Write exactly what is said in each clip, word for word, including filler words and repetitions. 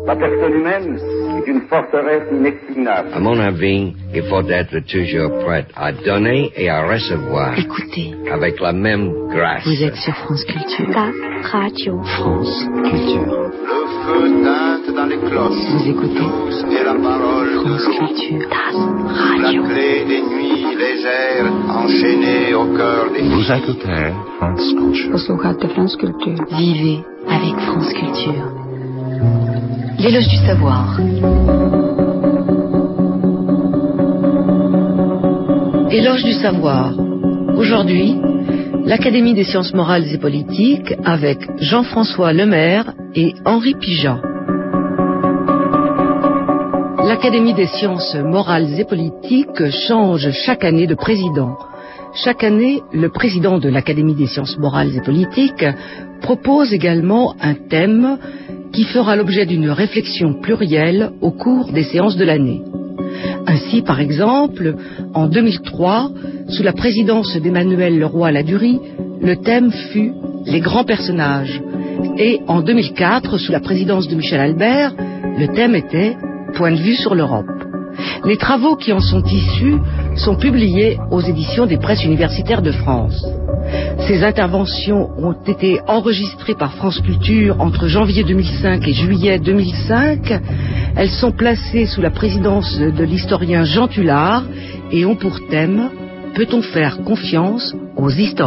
La personne humaine est une forteresse inexpugnable. À mon avis, il faut être toujours prêt à donner et à recevoir. Écoutez. Avec la même grâce. Vous êtes sur France Culture. Ta radio. France Culture. Le feu teinte dans les cloches. Vous écoutez. Douce est la parole France de l'eau. Culture. Ta radio. La clé des nuits légères enchaînées au cœur des Vous écoutez France Culture. Posloucháte France Culture. Vivez avec France Culture. L'éloge du savoir. Éloge du savoir. Aujourd'hui, l'Académie des sciences morales et politiques avec Jean-François Lemaire et Henri Pigeat. L'Académie des sciences morales et politiques change chaque année de président. Chaque année, le président de l'Académie des sciences morales et politiques propose également un thème qui fera l'objet d'une réflexion plurielle au cours des séances de l'année. Ainsi, par exemple, en deux mille trois, sous la présidence d'Emmanuel Leroy-Ladurie, le thème fut « Les grands personnages ». Et en deux mille quatre, sous la présidence de Michel Albert, le thème était « Point de vue sur l'Europe ». Les travaux qui en sont issus sont publiés aux éditions des presses universitaires de France. Ces interventions ont été enregistrées par France Culture entre janvier deux mille cinq et juillet deux mille cinq. Elles sont placées sous la présidence de l'historien Jean Tullard et ont pour thème « Peut-on faire confiance aux historiens ?»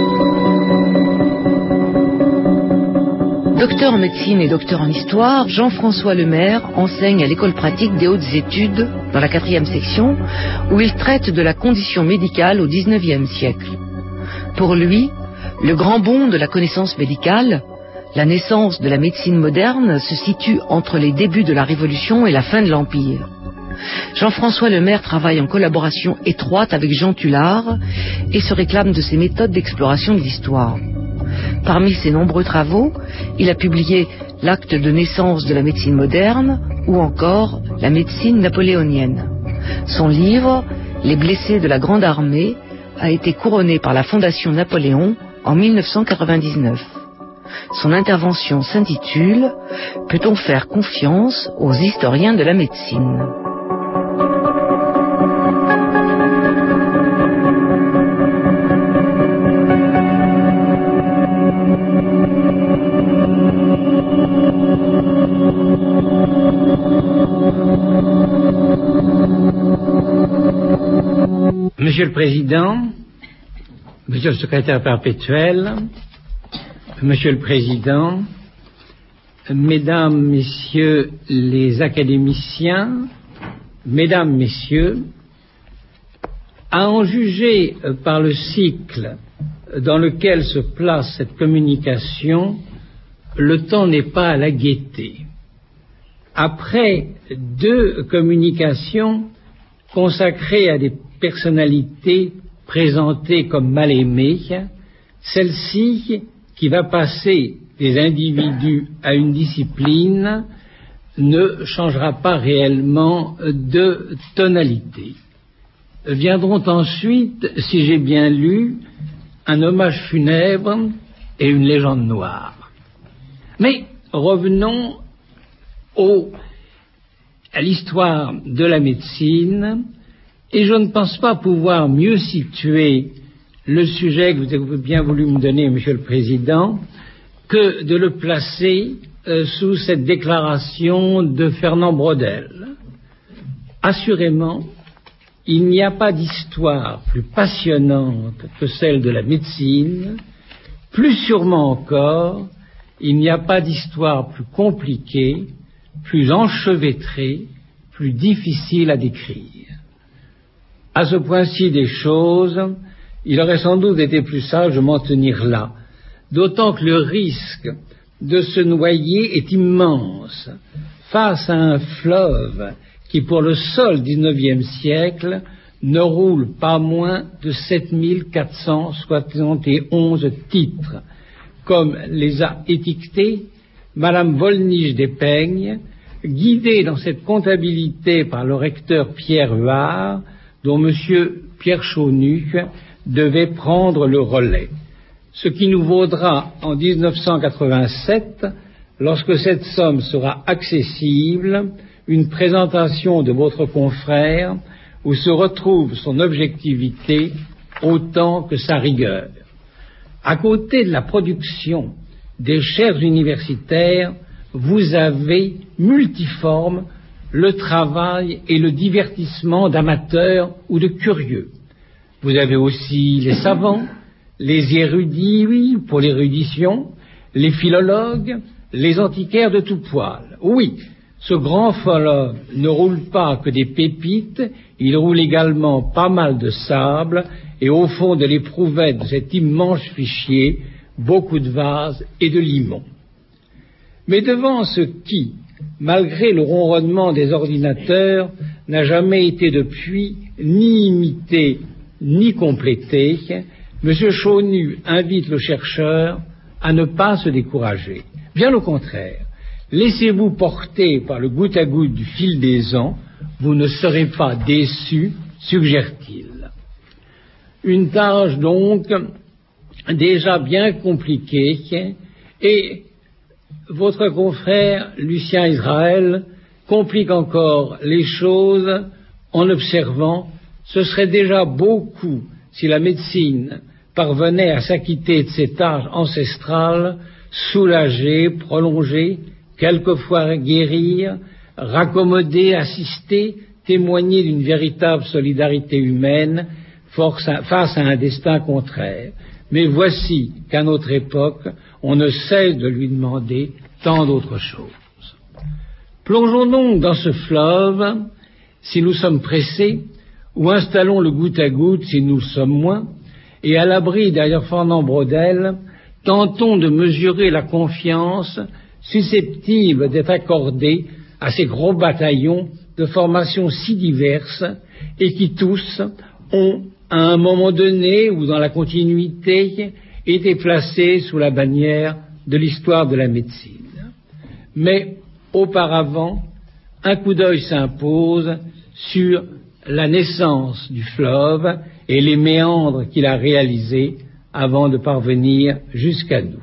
Docteur en médecine et docteur en histoire, Jean-François Lemaire enseigne à l'école pratique des hautes études, dans la quatrième section, où il traite de la condition médicale au dix-neuvième siècle. Pour lui, le grand bond de la connaissance médicale, la naissance de la médecine moderne, se situe entre les débuts de la Révolution et la fin de l'Empire. Jean-François Lemaire travaille en collaboration étroite avec Jean Tullard et se réclame de ses méthodes d'exploration de l'histoire. Parmi ses nombreux travaux, il a publié L'acte de naissance de la médecine moderne ou encore La médecine napoléonienne. Son livre, Les blessés de la Grande Armée, a été couronné par la Fondation Napoléon en mille neuf cent quatre-vingt-dix-neuf. Son intervention s'intitule « Peut-on faire confiance aux historiens de la médecine ?» Monsieur le Président, Monsieur le Secrétaire perpétuel, Monsieur le Président, Mesdames, Messieurs les académiciens, Mesdames, Messieurs, à en juger par le cycle dans lequel se place cette communication, le temps n'est pas à la gaieté. Après deux communications consacrées à des personnalités présentées comme mal aimées, celle-ci, qui va passer des individus à une discipline, ne changera pas réellement de tonalité. Viendront ensuite, si j'ai bien lu, un hommage funèbre et une légende noire. Mais revenons au, à l'histoire de la médecine, et je ne pense pas pouvoir mieux situer le sujet que vous avez bien voulu me donner, Monsieur le Président, que de le placer euh, sous cette déclaration de Fernand Braudel. Assurément, il n'y a pas d'histoire plus passionnante que celle de la médecine, plus sûrement encore, il n'y a pas d'histoire plus compliquée, plus enchevêtrée, plus difficile à décrire. À ce point-ci des choses, il aurait sans doute été plus sage de m'en tenir là, d'autant que le risque de se noyer est immense face à un fleuve qui, pour le seul dix-neuvième siècle, ne roule pas moins de sept mille quatre cent soixante et onze titres, comme les a étiquetés Madame Volnige d'Espeignes, guidée dans cette comptabilité par le recteur Pierre Huard, dont M. Pierre Chaunuc devait prendre le relais, ce qui nous vaudra en dix-neuf cent quatre-vingt-sept lorsque cette somme sera accessible, une présentation de votre confrère où se retrouve son objectivité autant que sa rigueur. À côté de la production des chaires universitaires, vous avez multiforme le travail et le divertissement d'amateurs ou de curieux. Vous avez aussi les savants, les érudits, oui, pour l'érudition, les philologues, les antiquaires de tout poil. Oui, ce grand fleuve ne roule pas que des pépites, il roule également pas mal de sable, et au fond de l'éprouvette de cet immense fichier, beaucoup de vases et de limons. Mais devant ce qui, malgré le ronronnement des ordinateurs, n'a jamais été depuis ni imité ni complété, M. Chaunu invite le chercheur à ne pas se décourager. Bien au contraire, laissez-vous porter par le goutte à goutte du fil des ans, vous ne serez pas déçus, suggère-t-il. Une tâche donc déjà bien compliquée, et votre confrère Lucien Israël complique encore les choses en observant: ce serait déjà beaucoup si la médecine parvenait à s'acquitter de ses tâches ancestrales, soulager, prolonger, quelquefois guérir, raccommoder, assister, témoigner d'une véritable solidarité humaine face à un destin contraire. Mais voici qu'à notre époque, on ne cesse de lui demander tant d'autres choses. Plongeons donc dans ce fleuve si nous sommes pressés, ou installons le goutte à goutte si nous le sommes moins, et à l'abri derrière Fernand Braudel, tentons de mesurer la confiance susceptible d'être accordée à ces gros bataillons de formations si diverses et qui tous ont, à un moment donné ou dans la continuité, été placés sous la bannière de l'histoire de la médecine. Mais auparavant, un coup d'œil s'impose sur la naissance du fleuve et les méandres qu'il a réalisés avant de parvenir jusqu'à nous.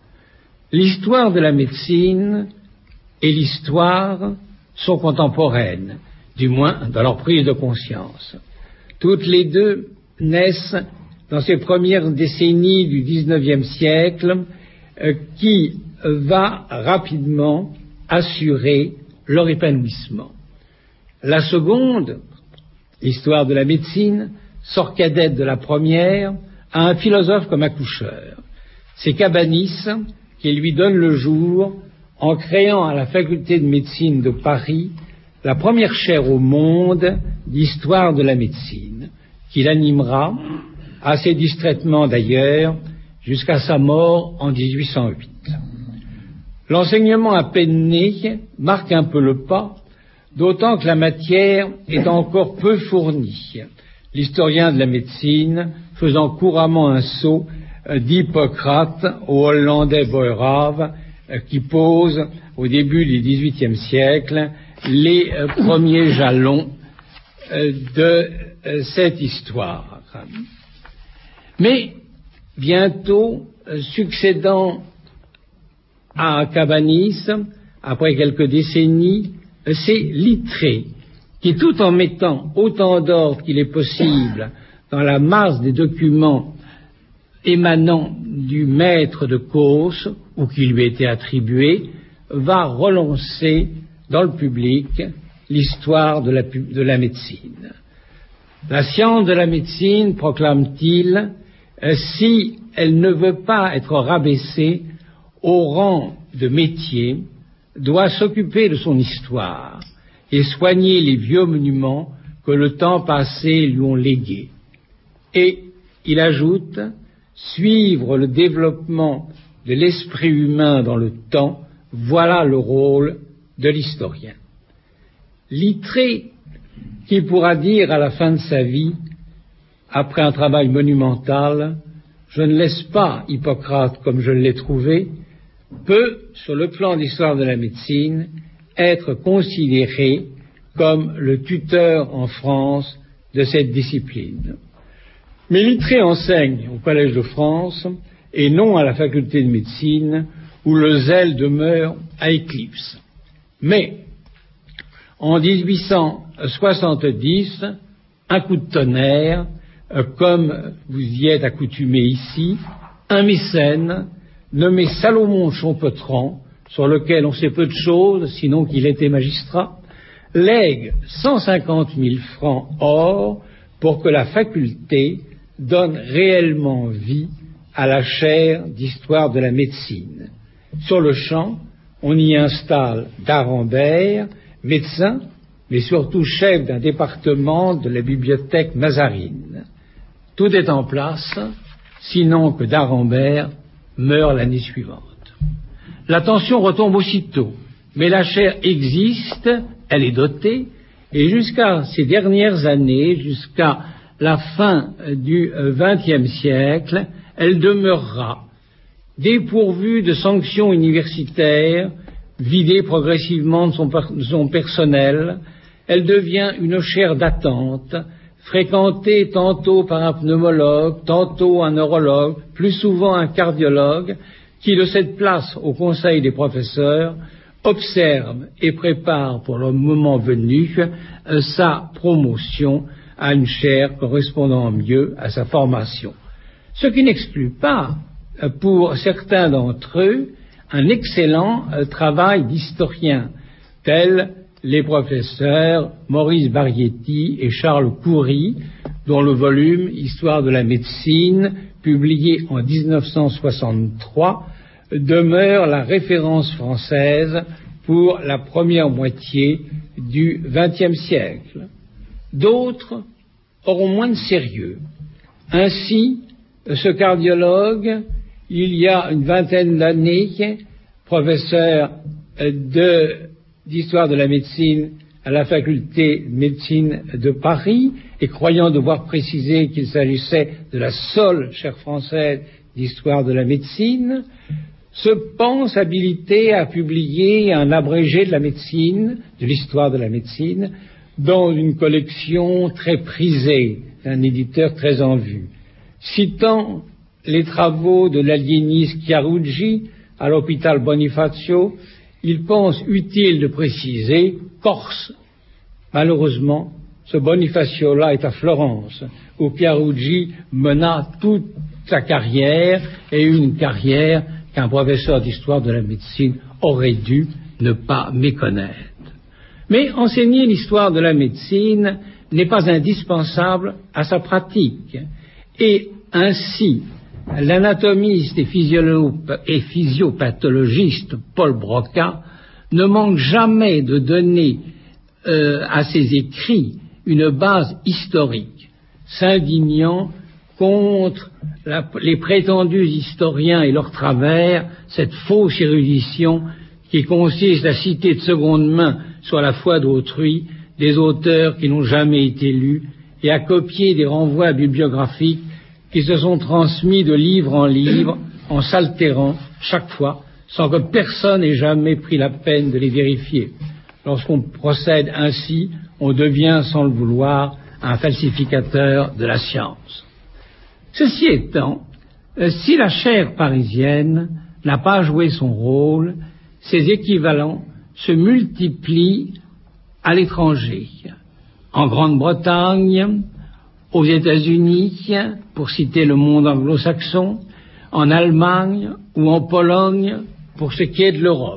L'histoire de la médecine et l'histoire sont contemporaines, du moins dans leur prise de conscience. Toutes les deux naissent dans ces premières décennies du dix-neuvième siècle euh, qui va rapidement assurer leur épanouissement. La seconde, l'histoire de la médecine, sort cadette de la première, à un philosophe comme accoucheur. C'est Cabanis qui lui donne le jour en créant à la faculté de médecine de Paris la première chaire au monde d'histoire de la médecine, qu'il animera, assez distraitement d'ailleurs, jusqu'à sa mort en dix-huit cent huit. L'enseignement à peine né marque un peu le pas, d'autant que la matière est encore peu fournie, l'historien de la médecine faisant couramment un saut d'Hippocrate au hollandais Boerhaave, qui pose au début du dix-huitième siècle les premiers jalons de cette histoire. Mais bientôt, succédant à Cabanis, après quelques décennies, c'est Littré qui, tout en mettant autant d'ordre qu'il est possible dans la masse des documents émanant du maître de Causse, ou qui lui était attribué, va relancer dans le public l'histoire de la, de la médecine. La science de la médecine, proclame-t-il, euh, si elle ne veut pas être rabaissée au rang de métier, doit s'occuper de son histoire et soigner les vieux monuments que le temps passé lui ont légués. Et il ajoute, suivre le développement de l'esprit humain dans le temps, voilà le rôle de l'historien. Littré, qui pourra dire à la fin de sa vie, après un travail monumental, je ne laisse pas Hippocrate comme je l'ai trouvé, peut, sur le plan de l'histoire de la médecine, être considéré comme le tuteur en France de cette discipline. Mais Littré enseigne au Collège de France et non à la faculté de médecine, où le zèle demeure à éclipse. Mais, en dix-huit cent soixante-dix, un coup de tonnerre, euh, comme vous y êtes accoutumés ici, un mécène nommé Salomon Champetran, sur lequel on sait peu de choses, sinon qu'il était magistrat, lègue cent cinquante mille francs or pour que la faculté donne réellement vie à la chaire d'histoire de la médecine. Sur le champ, on y installe d'Arambert, médecin, mais surtout chef d'un département de la bibliothèque Mazarine. Tout est en place, sinon que d'Arambert meurt l'année suivante. La tension retombe aussitôt, mais la chaire existe, elle est dotée, et jusqu'à ces dernières années, jusqu'à la fin du vingtième siècle, elle demeurera dépourvue de sanctions universitaires, vidée progressivement de son, de son personnel. Elle devient une chaire d'attente, fréquentée tantôt par un pneumologue, tantôt un neurologue, plus souvent un cardiologue, qui de cette place au conseil des professeurs observe et prépare pour le moment venu euh, sa promotion à une chaire correspondant mieux à sa formation. Ce qui n'exclut pas, euh, pour certains d'entre eux, un excellent euh, travail d'historien, tels les professeurs Maurice Barietti et Charles Coury, dont le volume Histoire de la médecine, publié en dix-neuf cent soixante-trois, demeure la référence française pour la première moitié du vingtième siècle. D'autres auront moins de sérieux. Ainsi, ce cardiologue, il y a une vingtaine d'années, professeur de, d'histoire de la médecine à la faculté de médecine de Paris, et croyant devoir préciser qu'il s'agissait de la seule chaire française d'histoire de la médecine, se pense habilité à publier un abrégé de la médecine, de l'histoire de la médecine, dans une collection très prisée d'un éditeur très en vue. Citant les travaux de l'aliéniste Chiaruggi à l'hôpital Bonifacio, il pense utile de préciser Corse. Malheureusement, ce Bonifacio-là est à Florence, où Chiaruggi mena toute sa carrière, et une carrière qu'un professeur d'histoire de la médecine aurait dû ne pas méconnaître. Mais enseigner l'histoire de la médecine n'est pas indispensable à sa pratique, et ainsi l'anatomiste et, et physiopathologiste Paul Broca ne manque jamais de donner euh, à ses écrits une base historique, s'indignant contre la, les prétendus historiens et leurs travers, cette fausse érudition qui consiste à citer de seconde main sur la foi d'autrui des auteurs qui n'ont jamais été lus et à copier des renvois bibliographiques qui se sont transmis de livre en livre en s'altérant chaque fois sans que personne n'ait jamais pris la peine de les vérifier. Lorsqu'on procède ainsi, on devient, sans le vouloir, un falsificateur de la science. Ceci étant, si la chaire parisienne n'a pas joué son rôle, ses équivalents se multiplient à l'étranger. En Grande-Bretagne, aux États-Unis, pour citer le monde anglo-saxon, en Allemagne ou en Pologne, pour ce qui est de l'Europe.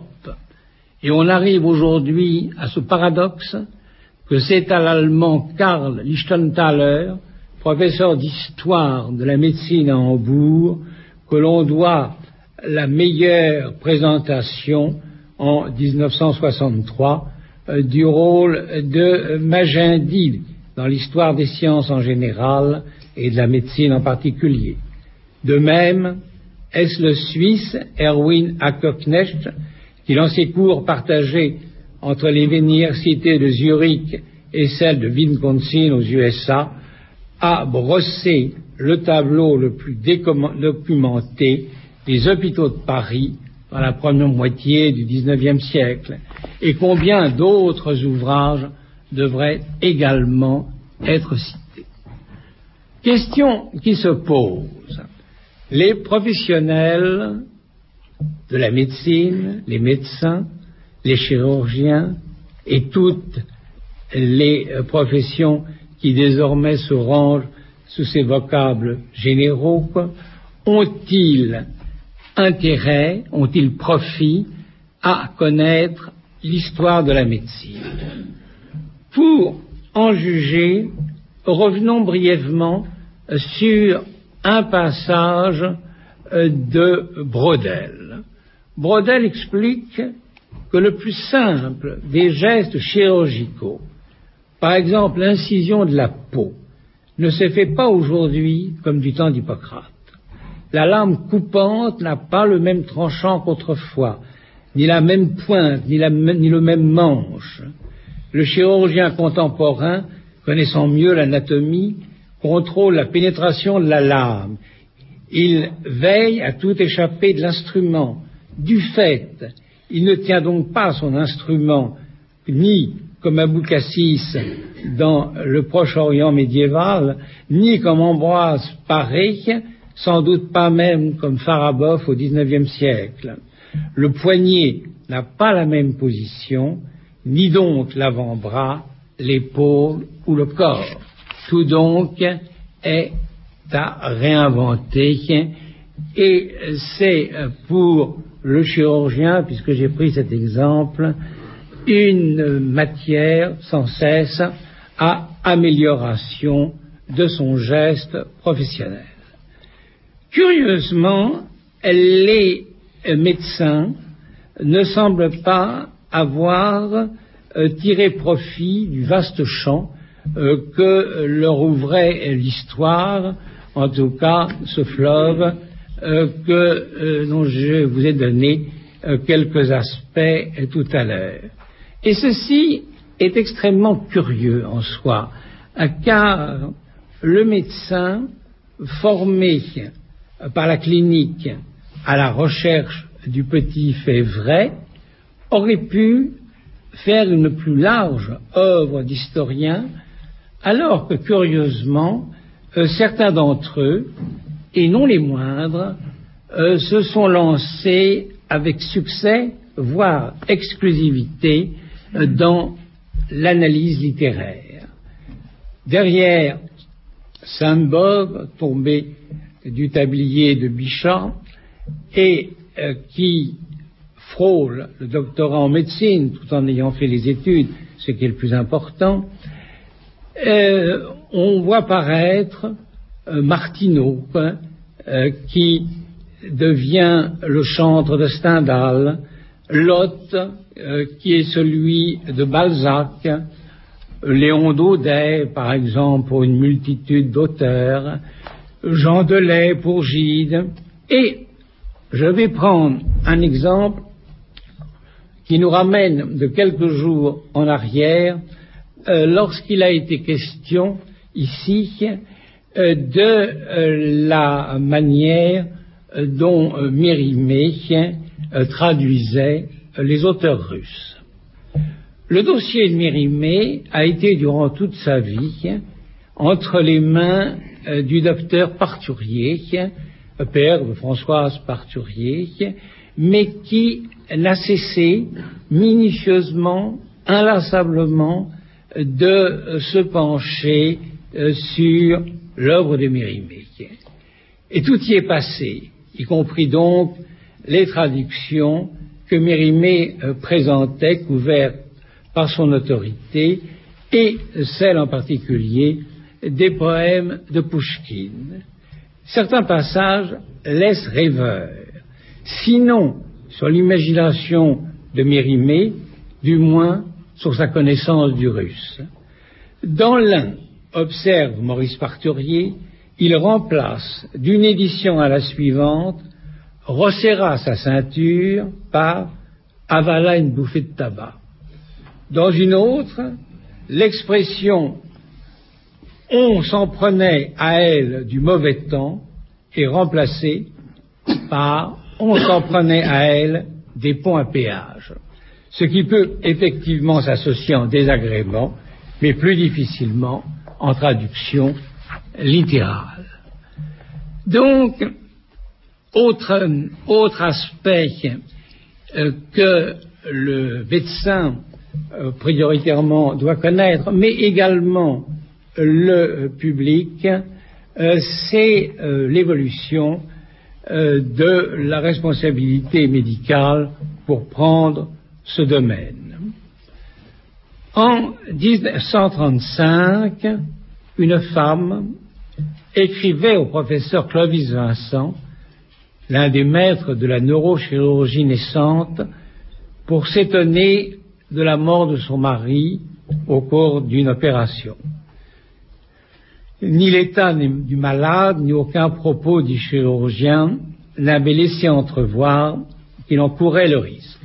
Et on arrive aujourd'hui à ce paradoxe que c'est à l'allemand Karl Lichtenthaler, professeur d'histoire de la médecine à Hambourg, que l'on doit la meilleure présentation en dix-neuf cent soixante-trois euh, du rôle de Magendie dans l'histoire des sciences en général et de la médecine en particulier. De même, est-ce le Suisse Erwin Ackerknecht qui, dans ses cours partagés entre les universités de Zurich et celles de Wisconsin aux U S A, a brossé le tableau le plus documenté des hôpitaux de Paris dans la première moitié du dix-neuvième siècle, et combien d'autres ouvrages devraient également être cités. Question qui se pose. Les professionnels de la médecine, les médecins, les chirurgiens et toutes les professions qui désormais se rangent sous ces vocables généraux, ont-ils intérêt, ont-ils profit à connaître l'histoire de la médecine? Pour en juger, revenons brièvement sur un passage de Braudel. Braudel explique que le plus simple des gestes chirurgicaux, par exemple l'incision de la peau, ne se fait pas aujourd'hui comme du temps d'Hippocrate. La lame coupante n'a pas le même tranchant qu'autrefois, ni la même pointe, ni, la, ni le même manche. Le chirurgien contemporain, connaissant mieux l'anatomie, contrôle la pénétration de la lame. Il veille à tout échapper de l'instrument. Du fait, il ne tient donc pas son instrument, ni comme Abulcassis dans le Proche-Orient médiéval, ni comme Ambroise Paré, sans doute pas même comme Faraboff au dix-neuvième siècle. Le poignet n'a pas la même position, ni donc l'avant-bras, l'épaule ou le corps. Tout donc est à réinventer, et c'est pour le chirurgien, puisque j'ai pris cet exemple, une matière sans cesse à amélioration de son geste professionnel. Curieusement, les médecins ne semblent pas avoir euh, tiré profit du vaste champ euh, que leur ouvrait l'histoire, en tout cas ce fleuve euh, que, euh, dont je vous ai donné euh, quelques aspects tout à l'heure. Et ceci est extrêmement curieux en soi, car le médecin formé par la clinique à la recherche du petit fait vrai aurait pu faire une plus large œuvre d'historien, alors que curieusement euh, certains d'entre eux, et non les moindres, euh, se sont lancés avec succès, voire exclusivité, euh, dans l'analyse littéraire. Derrière Sainte-Beuve, tombé du tablier de Bichat, et euh, qui frôle le doctorat en médecine tout en ayant fait les études, ce qui est le plus important, euh, on voit paraître euh, Martineau, euh, qui devient le chantre de Stendhal, Lot, euh, qui est celui de Balzac, Léon Daudet, par exemple, pour une multitude d'auteurs, Jean Delay pour Gide, et je vais prendre un exemple qui nous ramène de quelques jours en arrière, euh, lorsqu'il a été question ici euh, de euh, la manière euh, dont euh, Mérimée euh, traduisait euh, les auteurs russes. Le dossier de Mérimée a été durant toute sa vie entre les mains euh, du docteur Parturier, euh, père de Françoise Parturier, mais qui n'a cessé minutieusement, inlassablement, de se pencher euh, sur l'œuvre de Mérimée. Et tout y est passé, y compris donc les traductions que Mérimée euh, présentait, couvertes par son autorité, et celles en particulier des poèmes de Pouchkine. Certains passages laissent rêveur, sinon sur l'imagination de Mérimée, du moins sur sa connaissance du russe. Dans l'un, observe Maurice Parturier, il remplace d'une édition à la suivante, resserra sa ceinture par avala une bouffée de tabac. Dans une autre, l'expression on s'en prenait à elle du mauvais temps est remplacée par on s'en prenait à elle des ponts à péage, ce qui peut effectivement s'associer en désagrément, mais plus difficilement en traduction littérale. Donc, autre, autre aspect euh, que le médecin euh, prioritairement doit connaître, mais également le public, euh, c'est euh, l'évolution euh, de la responsabilité médicale pour prendre ce domaine. En dix-neuf cent trente-cinq, une femme écrivait au professeur Clovis Vincent, l'un des maîtres de la neurochirurgie naissante, pour s'étonner de la mort de son mari au cours d'une opération. Ni l'état du malade, ni aucun propos du chirurgien n'avait laissé entrevoir qu'il en courait le risque.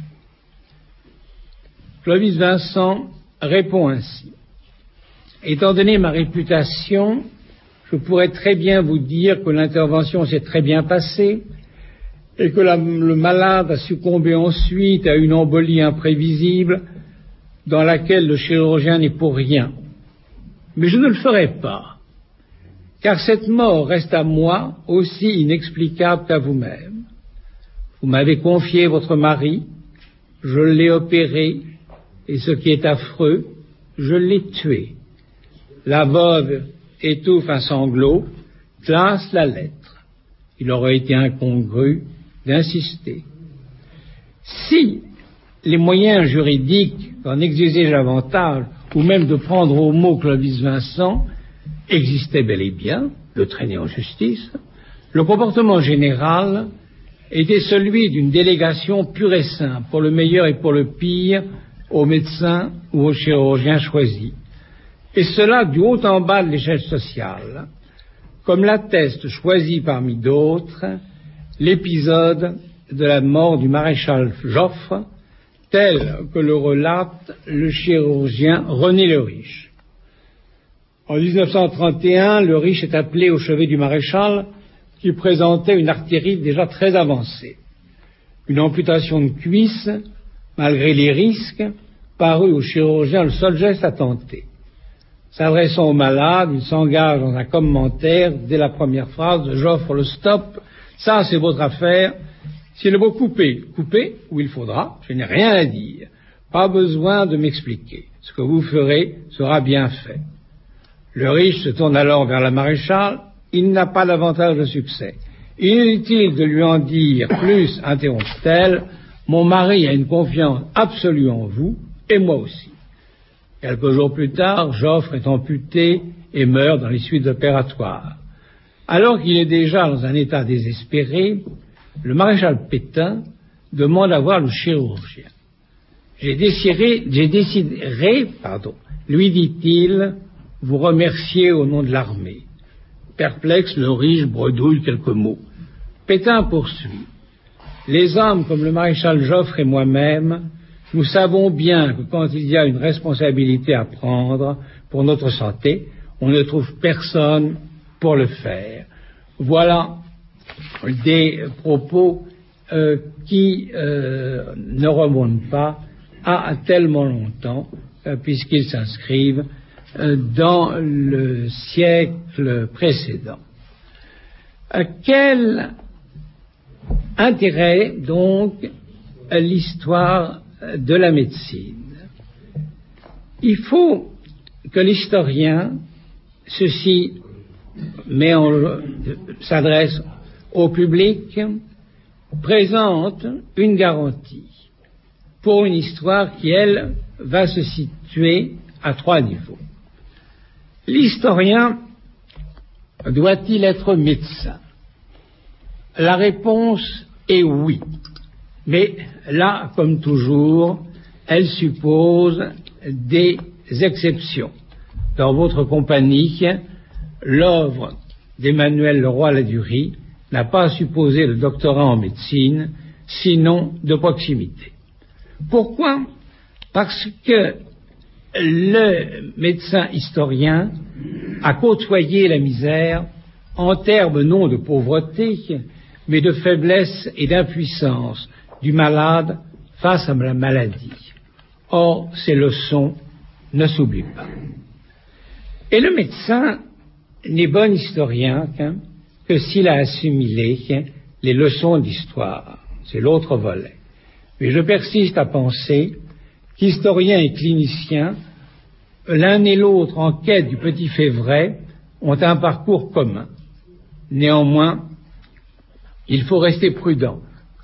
Clovis Vincent répond ainsi. Étant donné ma réputation, je pourrais très bien vous dire que l'intervention s'est très bien passée et que la, le malade a succombé ensuite à une embolie imprévisible dans laquelle le chirurgien n'est pour rien. Mais je ne le ferai pas, car cette mort reste à moi aussi inexplicable qu'à vous-même. Vous m'avez confié votre mari, je l'ai opéré, et ce qui est affreux, je l'ai tué. La veuve étouffe un sanglot, classe la lettre. Il aurait été incongru d'insister. Si les moyens juridiques d'en exiger l'avantage, ou même de prendre au mot Clovis Vincent, existaient bel et bien, le traîner en justice, le comportement général était celui d'une délégation pure et simple, pour le meilleur et pour le pire, aux médecins ou aux chirurgiens choisis. Et cela du haut en bas de l'échelle sociale, comme l'atteste choisi parmi d'autres l'épisode de la mort du maréchal Joffre, tel que le relate le chirurgien René Le Riche. En dix-neuf cent trente et un, Le Riche est appelé au chevet du maréchal qui présentait une artérite déjà très avancée. Une amputation de cuisse, malgré les risques, parut au chirurgien le seul geste à tenter. S'adressant au malade, il s'engage dans un commentaire dès la première phrase de Joffre le stop. Ça, c'est votre affaire. S'il faut couper, coupez où il faudra. Je n'ai rien à dire. Pas besoin de m'expliquer. Ce que vous ferez sera bien fait. Le Riche se tourne alors vers la maréchale. Il n'a pas davantage de succès. Inutile de lui en dire plus, interrompt-elle. Mon mari a une confiance absolue en vous, et moi aussi. Quelques jours plus tard, Joffre est amputé et meurt dans les suites opératoires. Alors qu'il est déjà dans un état désespéré, le maréchal Pétain demande à voir le chirurgien. J'ai décidé, j'ai décidé, pardon, lui dit-il, vous remercier au nom de l'armée. Perplexe, Le Riche bredouille quelques mots. Pétain poursuit. Les hommes comme le maréchal Joffre et moi-même, nous savons bien que quand il y a une responsabilité à prendre pour notre santé, on ne trouve personne pour le faire. Voilà des propos euh, qui euh, ne remontent pas à tellement longtemps, euh, puisqu'ils s'inscrivent euh, dans le siècle précédent. Euh, quel intérêt, donc, l'histoire de la médecine? Il faut que l'historien, ceci mais on s'adresse au public, présente une garantie pour une histoire qui, elle, va se situer à trois niveaux. L'historien doit-il être médecin? La réponse est oui. Mais là, comme toujours, elle suppose des exceptions. Dans votre compagnie, l'œuvre d'Emmanuel Leroy-Ladurie n'a pas supposé le doctorat en médecine, sinon de proximité. Pourquoi? Parce que le médecin historien a côtoyé la misère en termes non de pauvreté, mais de faiblesse et d'impuissance du malade face à la maladie. Or, ces leçons ne s'oublient pas. Et le médecin n'est bon historien qu'un, que s'il a assimilé les leçons d'histoire. C'est l'autre volet. Mais je persiste à penser qu'historiens et cliniciens, l'un et l'autre en quête du petit fait vrai, ont un parcours commun. Néanmoins, il faut rester prudent.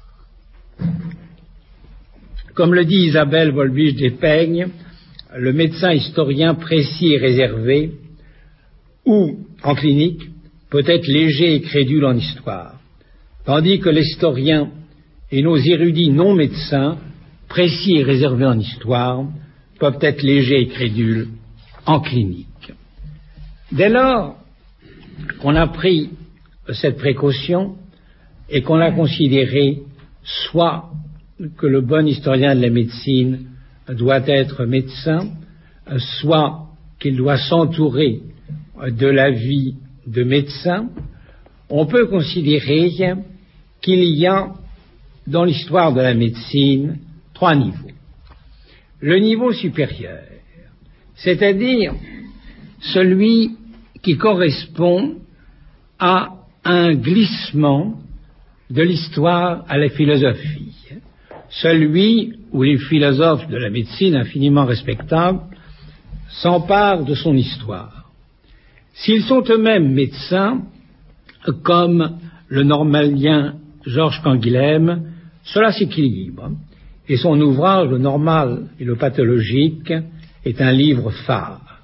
Comme le dit Isabelle Volbich-Despeigne, le médecin historien précis et réservé, ou, en clinique, peut être léger et crédule en histoire, tandis que l'historien et nos érudits non médecins, précis et réservés en histoire, peuvent être légers et crédules en clinique. Dès lors qu'on a pris cette précaution et qu'on a considéré soit que le bon historien de la médecine doit être médecin, soit qu'il doit s'entourer de l'avis de médecins, on peut considérer qu'il y a dans l'histoire de la médecine trois niveaux. Le niveau supérieur, c'est-à-dire celui qui correspond à un glissement de l'histoire à la philosophie, celui où les philosophes de la médecine infiniment respectables s'emparent de son histoire. S'ils sont eux-mêmes médecins, comme le normalien Georges Canguilhem, cela s'équilibre, et son ouvrage Le normal et le pathologique est un livre phare.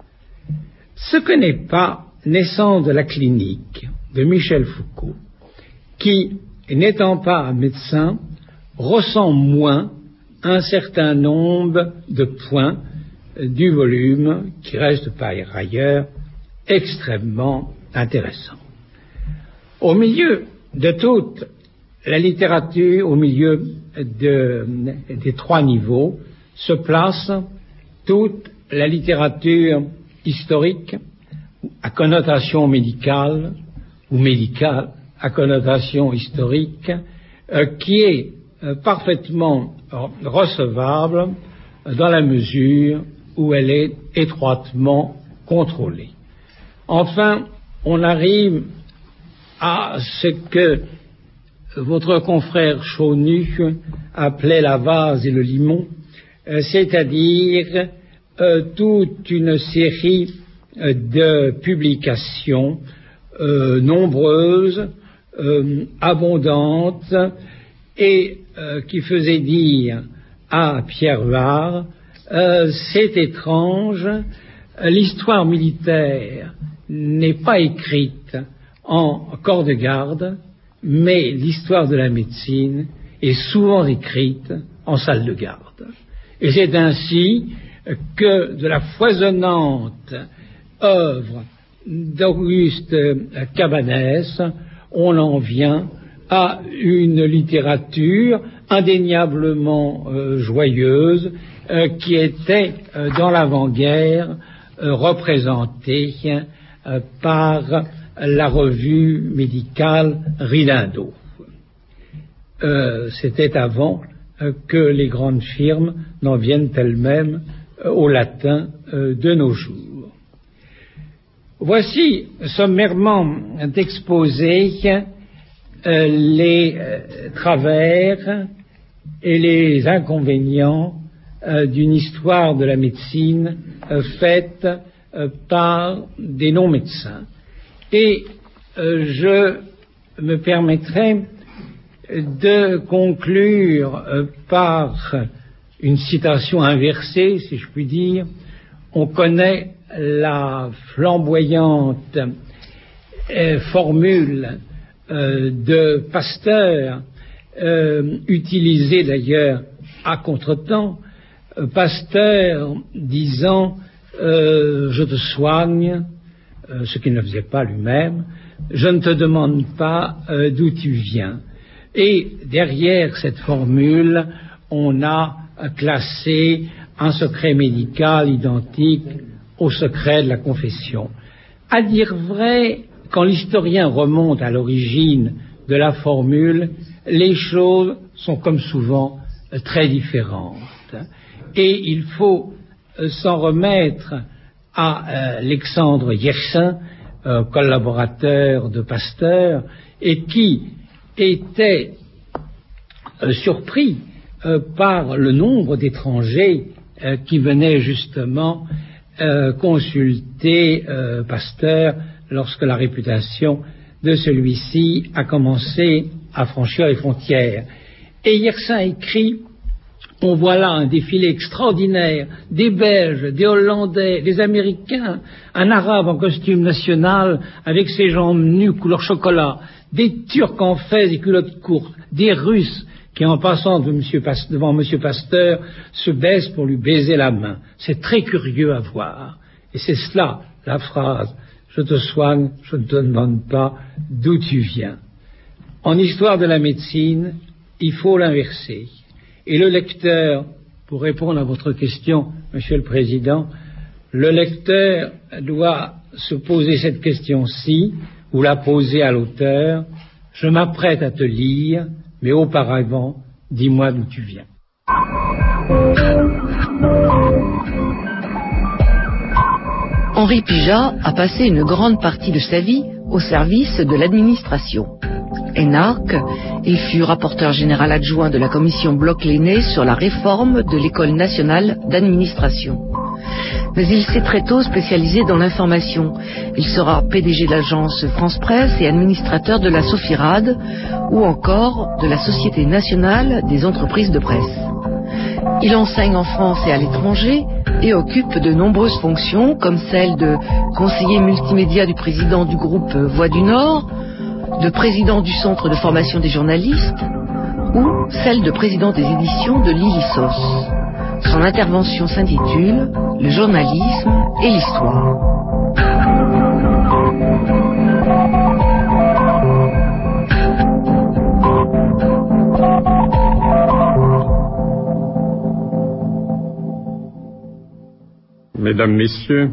Ce que n'est pas Naissance de la clinique de Michel Foucault, qui, n'étant pas médecin, ressent moins un certain nombre de points du volume qui reste par ailleurs extrêmement intéressant. Au milieu de toute la littérature, au milieu de, des trois niveaux, se place toute la littérature historique à connotation médicale ou médicale à connotation historique, euh, qui est euh, parfaitement recevable dans la mesure où elle est étroitement contrôlée. Enfin, on arrive à ce que votre confrère Chaunu appelait la vase et le limon, euh, c'est-à-dire euh, toute une série euh, de publications euh, nombreuses, euh, abondantes, et euh, qui faisaient dire à Pierre Var, euh, c'est étrange, l'histoire militaire n'est pas écrite en corps de garde, mais l'histoire de la médecine est souvent écrite en salle de garde. Et c'est ainsi que de la foisonnante œuvre d'Auguste Cabanès, on en vient à une littérature indéniablement euh, joyeuse euh, qui était euh, dans l'avant-guerre euh, représentée euh, par la revue médicale Ridendo. Euh, C'était avant euh, que les grandes firmes n'en viennent elles-mêmes euh, au latin euh, de nos jours. Voici sommairement d'exposer euh, les euh, travers et les inconvénients euh, d'une histoire de la médecine euh, faite euh, par des non-médecins. Et euh, je me permettrai de conclure euh, par une citation inversée, si je puis dire. On connaît la flamboyante euh, formule euh, de Pasteur, euh, utilisée d'ailleurs à contretemps, euh, Pasteur disant euh, « je te soigne », Euh, ce qu'il ne faisait pas lui-même, je ne te demande pas euh, d'où tu viens. Et derrière cette formule, on a classé un secret médical identique au secret de la confession. À dire vrai, quand l'historien remonte à l'origine de la formule, les choses sont comme souvent euh, très différentes. Et il faut euh, s'en remettre à euh, Alexandre Yersin, euh, collaborateur de Pasteur, et qui, était euh, surpris euh, par le nombre d'étrangers euh, qui venaient justement euh, consulter euh, Pasteur lorsque la réputation de celui-ci a commencé à franchir les frontières. Et Yersin écrit: on voit là un défilé extraordinaire des Belges, des Hollandais, des Américains, un Arabe en costume national avec ses jambes nues couleur chocolat, des Turcs en fez et culottes courtes, des Russes qui, en passant de monsieur Pasteur, devant M. Pasteur, se baissent pour lui baiser la main. C'est très curieux à voir. Et c'est cela, la phrase « Je te soigne, je ne te demande pas d'où tu viens ». En histoire de la médecine, il faut l'inverser. Et le lecteur, pour répondre à votre question, Monsieur le Président, le lecteur doit se poser cette question-ci, ou la poser à l'auteur: je m'apprête à te lire, mais auparavant, dis-moi d'où tu viens. Henri Pijat a passé une grande partie de sa vie au service de l'administration. Énarque, il fut rapporteur général adjoint de la commission Bloch-Lenné sur la réforme de l'École nationale d'administration. Mais il s'est très tôt spécialisé dans l'information. Il sera P D G de l'agence France Presse et administrateur de la Sophirade ou encore de la Société nationale des entreprises de presse. Il enseigne en France et à l'étranger et occupe de nombreuses fonctions comme celle de conseiller multimédia du président du groupe Voix du Nord, de président du centre de formation des journalistes ou celle de président des éditions de l'Ilisos. Son intervention s'intitule « Le journalisme et l'histoire ». Mesdames, Messieurs,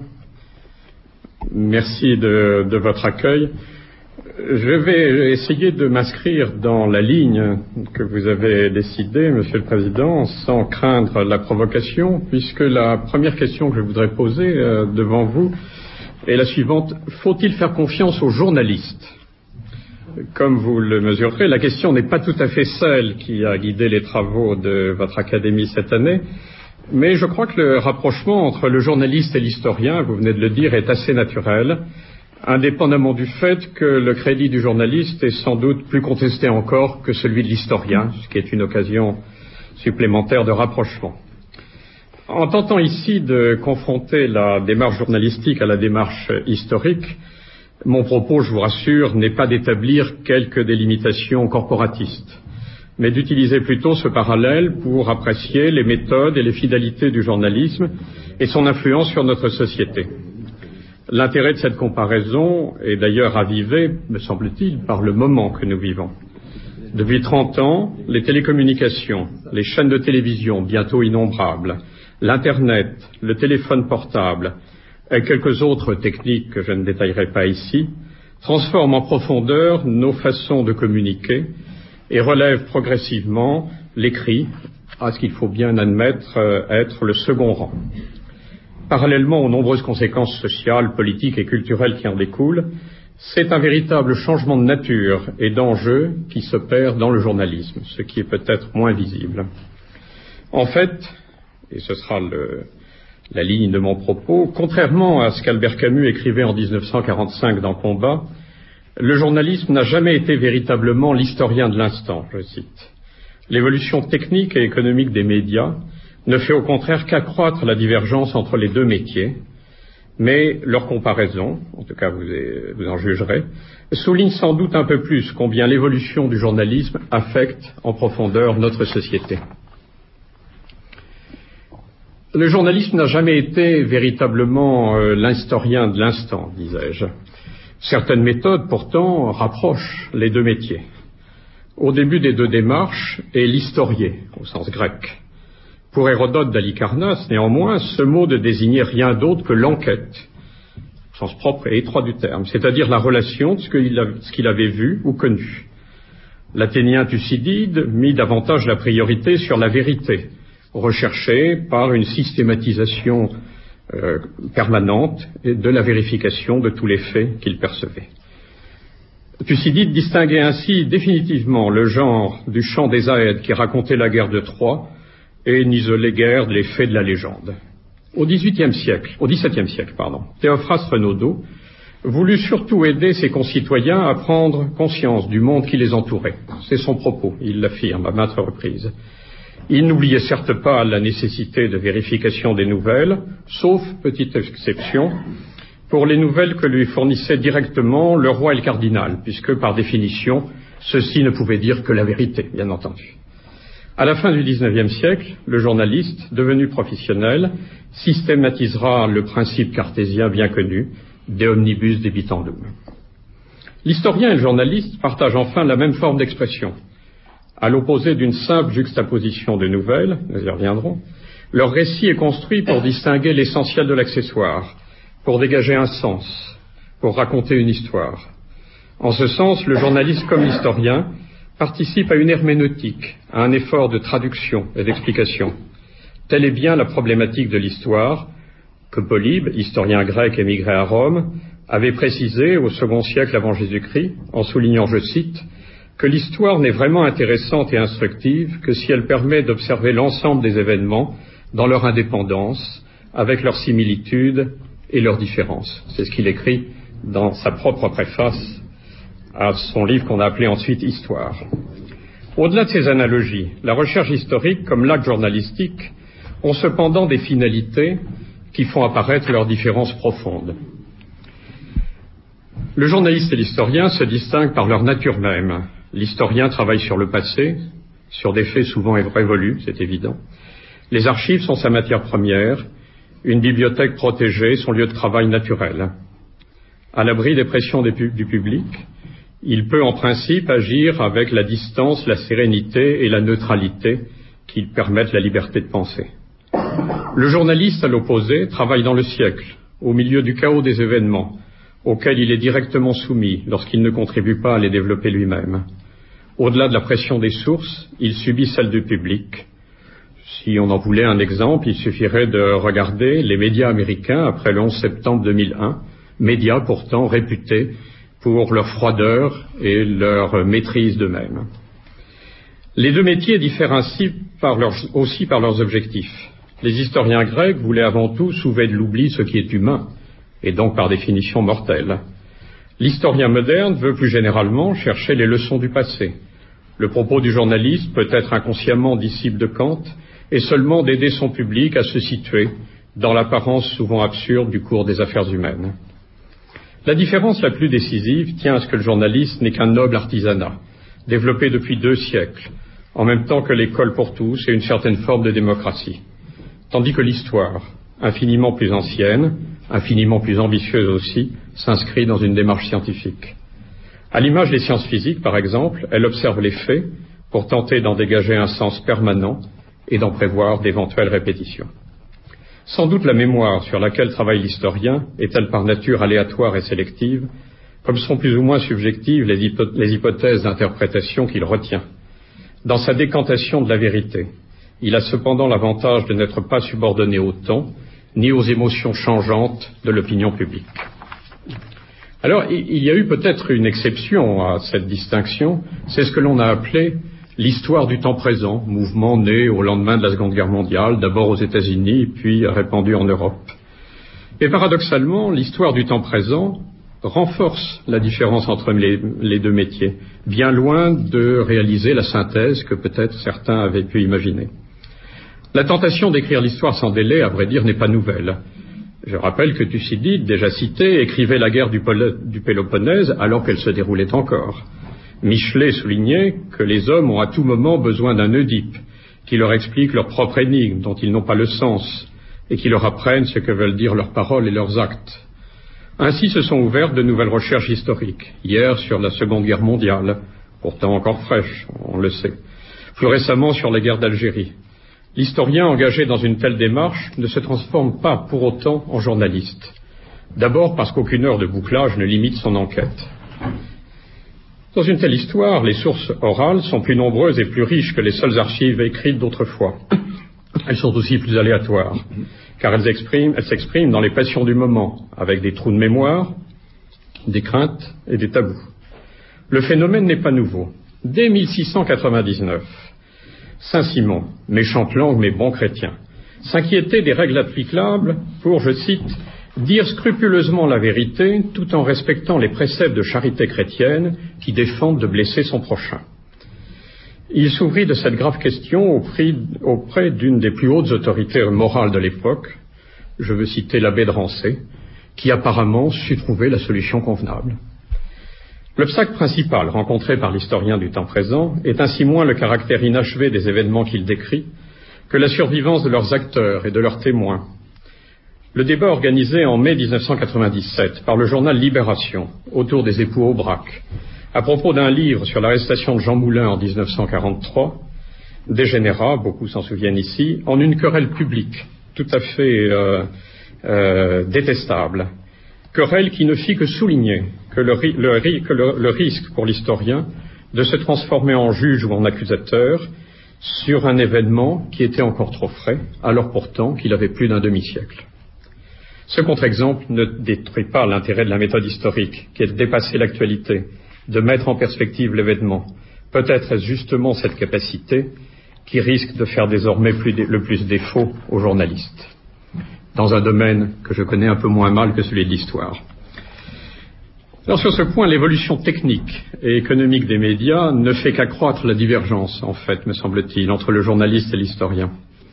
merci de, de votre accueil. Je vais essayer de m'inscrire dans la ligne que vous avez décidée, Monsieur le Président, sans craindre la provocation, puisque la première question que je voudrais poser euh, devant vous est la suivante. Faut-il faire confiance aux journalistes ? Comme vous le mesurerez, la question n'est pas tout à fait celle qui a guidé les travaux de votre académie cette année, mais je crois que le rapprochement entre le journaliste et l'historien, vous venez de le dire, est assez naturel, indépendamment du fait que le crédit du journaliste est sans doute plus contesté encore que celui de l'historien, ce qui est une occasion supplémentaire de rapprochement. En tentant ici de confronter la démarche journalistique à la démarche historique, mon propos, je vous rassure, n'est pas d'établir quelques délimitations corporatistes, mais d'utiliser plutôt ce parallèle pour apprécier les méthodes et les finalités du journalisme et son influence sur notre société. L'intérêt de cette comparaison est d'ailleurs ravivé, me semble-t-il, par le moment que nous vivons. Depuis trente ans, les télécommunications, les chaînes de télévision, bientôt innombrables, l'Internet, le téléphone portable et quelques autres techniques que je ne détaillerai pas ici, transforment en profondeur nos façons de communiquer et relèvent progressivement l'écrit à ce qu'il faut bien admettre être le second rang. Parallèlement aux nombreuses conséquences sociales, politiques et culturelles qui en découlent, c'est un véritable changement de nature et d'enjeu qui s'opère dans le journalisme, ce qui est peut-être moins visible. En fait, et ce sera le, la ligne de mon propos, contrairement à ce qu'Albert Camus écrivait en dix-neuf cent quarante-cinq dans Combat, le journalisme n'a jamais été véritablement l'historien de l'instant, je cite. L'évolution technique et économique des médias ne fait au contraire qu'accroître la divergence entre les deux métiers, mais leur comparaison, en tout cas vous, vous en jugerez, souligne sans doute un peu plus combien l'évolution du journalisme affecte en profondeur notre société. Le journalisme n'a jamais été véritablement euh, l'historien de l'instant, disais-je. Certaines méthodes, pourtant, rapprochent les deux métiers. Au début des deux démarches est l'historié, au sens grec. Pour Hérodote d'Halicarnasse, néanmoins, ce mot ne désignait rien d'autre que l'enquête, au sens propre et étroit du terme, c'est-à-dire la relation de ce qu'il avait, ce qu'il avait vu ou connu. L'Athénien Thucydide mit davantage la priorité sur la vérité, recherchée par une systématisation euh, permanente de la vérification de tous les faits qu'il percevait. Thucydide distinguait ainsi définitivement le genre du chant des Aèdes qui racontait la guerre de Troie et n'isolait guère les faits de la légende. Au dix-huitième siècle, au dix-septième siècle, pardon, Théophraste Renaudot voulut surtout aider ses concitoyens à prendre conscience du monde qui les entourait. C'est son propos, il l'affirme à maintes reprises. Il n'oubliait certes pas la nécessité de vérification des nouvelles, sauf, petite exception, pour les nouvelles que lui fournissaient directement le roi et le cardinal, puisque, par définition, ceux-ci ne pouvaient dire que la vérité, bien entendu. À la fin du dix-neuvième siècle, le journaliste, devenu professionnel, systématisera le principe cartésien bien connu, de omnibus debitandum. L'historien et le journaliste partagent enfin la même forme d'expression. À l'opposé d'une simple juxtaposition de nouvelles, nous y reviendrons, leur récit est construit pour distinguer l'essentiel de l'accessoire, pour dégager un sens, pour raconter une histoire. En ce sens, le journaliste comme l'historien participe à une herméneutique, à un effort de traduction et d'explication. Telle est bien la problématique de l'histoire que Polybe, historien grec émigré à Rome, avait précisé au second siècle avant Jésus-Christ, en soulignant, je cite, que l'histoire n'est vraiment intéressante et instructive que si elle permet d'observer l'ensemble des événements dans leur indépendance, avec leurs similitudes et leurs différences. C'est ce qu'il écrit dans sa propre préface à son livre qu'on a appelé ensuite Histoire. Au-delà de ces analogies, la recherche historique, comme l'acte journalistique, ont cependant des finalités qui font apparaître leurs différences profondes. Le journaliste et l'historien se distinguent par leur nature même. L'historien travaille sur le passé, sur des faits souvent révolus, c'est évident. Les archives sont sa matière première, une bibliothèque protégée, son lieu de travail naturel. À l'abri des pressions des pu- du public, il peut en principe agir avec la distance, la sérénité et la neutralité qui permettent la liberté de penser. Le journaliste, à l'opposé, travaille dans le siècle, au milieu du chaos des événements, auxquels il est directement soumis lorsqu'il ne contribue pas à les développer lui-même. Au-delà de la pression des sources, il subit celle du public. Si on en voulait un exemple, il suffirait de regarder les médias américains après le onze septembre deux mille un, médias pourtant réputés pour leur froideur et leur maîtrise d'eux-mêmes. Les deux métiers diffèrent ainsi par leurs, aussi par leurs objectifs. Les historiens grecs voulaient avant tout soulever de l'oubli ce qui est humain, et donc par définition mortel. L'historien moderne veut plus généralement chercher les leçons du passé. Le propos du journaliste peut être inconsciemment disciple de Kant, et seulement d'aider son public à se situer dans l'apparence souvent absurde du cours des affaires humaines. La différence la plus décisive tient à ce que le journaliste n'est qu'un noble artisanat, développé depuis deux siècles, en même temps que l'école pour tous et une certaine forme de démocratie. Tandis que l'histoire, infiniment plus ancienne, infiniment plus ambitieuse aussi, s'inscrit dans une démarche scientifique. À l'image des sciences physiques, par exemple, elle observe les faits pour tenter d'en dégager un sens permanent et d'en prévoir d'éventuelles répétitions. Sans doute la mémoire sur laquelle travaille l'historien est-elle par nature aléatoire et sélective, comme sont plus ou moins subjectives les, hypo- les hypothèses d'interprétation qu'il retient. Dans sa décantation de la vérité, il a cependant l'avantage de n'être pas subordonné au temps, ni aux émotions changeantes de l'opinion publique. Alors, il y a eu peut-être une exception à cette distinction, c'est ce que l'on a appelé l'histoire du temps présent, mouvement né au lendemain de la Seconde Guerre mondiale, d'abord aux États-Unis, puis répandu en Europe. Et paradoxalement, l'histoire du temps présent renforce la différence entre les, les deux métiers, bien loin de réaliser la synthèse que peut-être certains avaient pu imaginer. La tentation d'écrire l'histoire sans délai, à vrai dire, n'est pas nouvelle. Je rappelle que Thucydide, déjà cité, écrivait la guerre du, Pol- du Péloponnèse alors qu'elle se déroulait encore. Michelet soulignait que les hommes ont à tout moment besoin d'un Oedipe qui leur explique leur propre énigme dont ils n'ont pas le sens et qui leur apprennent ce que veulent dire leurs paroles et leurs actes. Ainsi se sont ouvertes de nouvelles recherches historiques, hier sur la Seconde Guerre mondiale, pourtant encore fraîche, on le sait, plus récemment sur la guerre d'Algérie. L'historien engagé dans une telle démarche ne se transforme pas pour autant en journaliste. D'abord parce qu'aucune heure de bouclage ne limite son enquête. Dans une telle histoire, les sources orales sont plus nombreuses et plus riches que les seules archives écrites d'autrefois. Elles sont aussi plus aléatoires, car elles expriment, elles s'expriment dans les passions du moment, avec des trous de mémoire, des craintes et des tabous. Le phénomène n'est pas nouveau. Dès mille six cent quatre-vingt-dix-neuf, Saint-Simon, méchante langue mais bon chrétien, s'inquiétait des règles applicables pour, je cite, dire scrupuleusement la vérité tout en respectant les préceptes de charité chrétienne qui défendent de blesser son prochain. Il s'ouvrit de cette grave question auprès, auprès d'une des plus hautes autorités morales de l'époque, je veux citer l'abbé de Rancé, qui apparemment sut trouver la solution convenable. L'obstacle principal rencontré par l'historien du temps présent est ainsi moins le caractère inachevé des événements qu'il décrit que la survivance de leurs acteurs et de leurs témoins. Le débat organisé en mai mille neuf cent quatre-vingt-dix-sept par le journal Libération autour des époux Aubrac à propos d'un livre sur l'arrestation de Jean Moulin en mille neuf cent quarante-trois dégénéra, beaucoup s'en souviennent ici, en une querelle publique tout à fait euh, euh, détestable. Querelle qui ne fit que souligner que, le, le, que le, le risque pour l'historien de se transformer en juge ou en accusateur sur un événement qui était encore trop frais, alors pourtant qu'il avait plus d'un demi-siècle. Ce contre-exemple ne détruit pas l'intérêt de la méthode historique, qui est de dépasser l'actualité, de mettre en perspective l'événement. Peut-être est-ce justement cette capacité qui risque de faire désormais plus dé- le plus défaut aux journalistes, dans un domaine que je connais un peu moins mal que celui de l'histoire. Alors sur ce point, l'évolution technique et économique des médias ne fait qu'accroître la divergence, en fait, me semble-t-il, entre le journaliste et l'historien.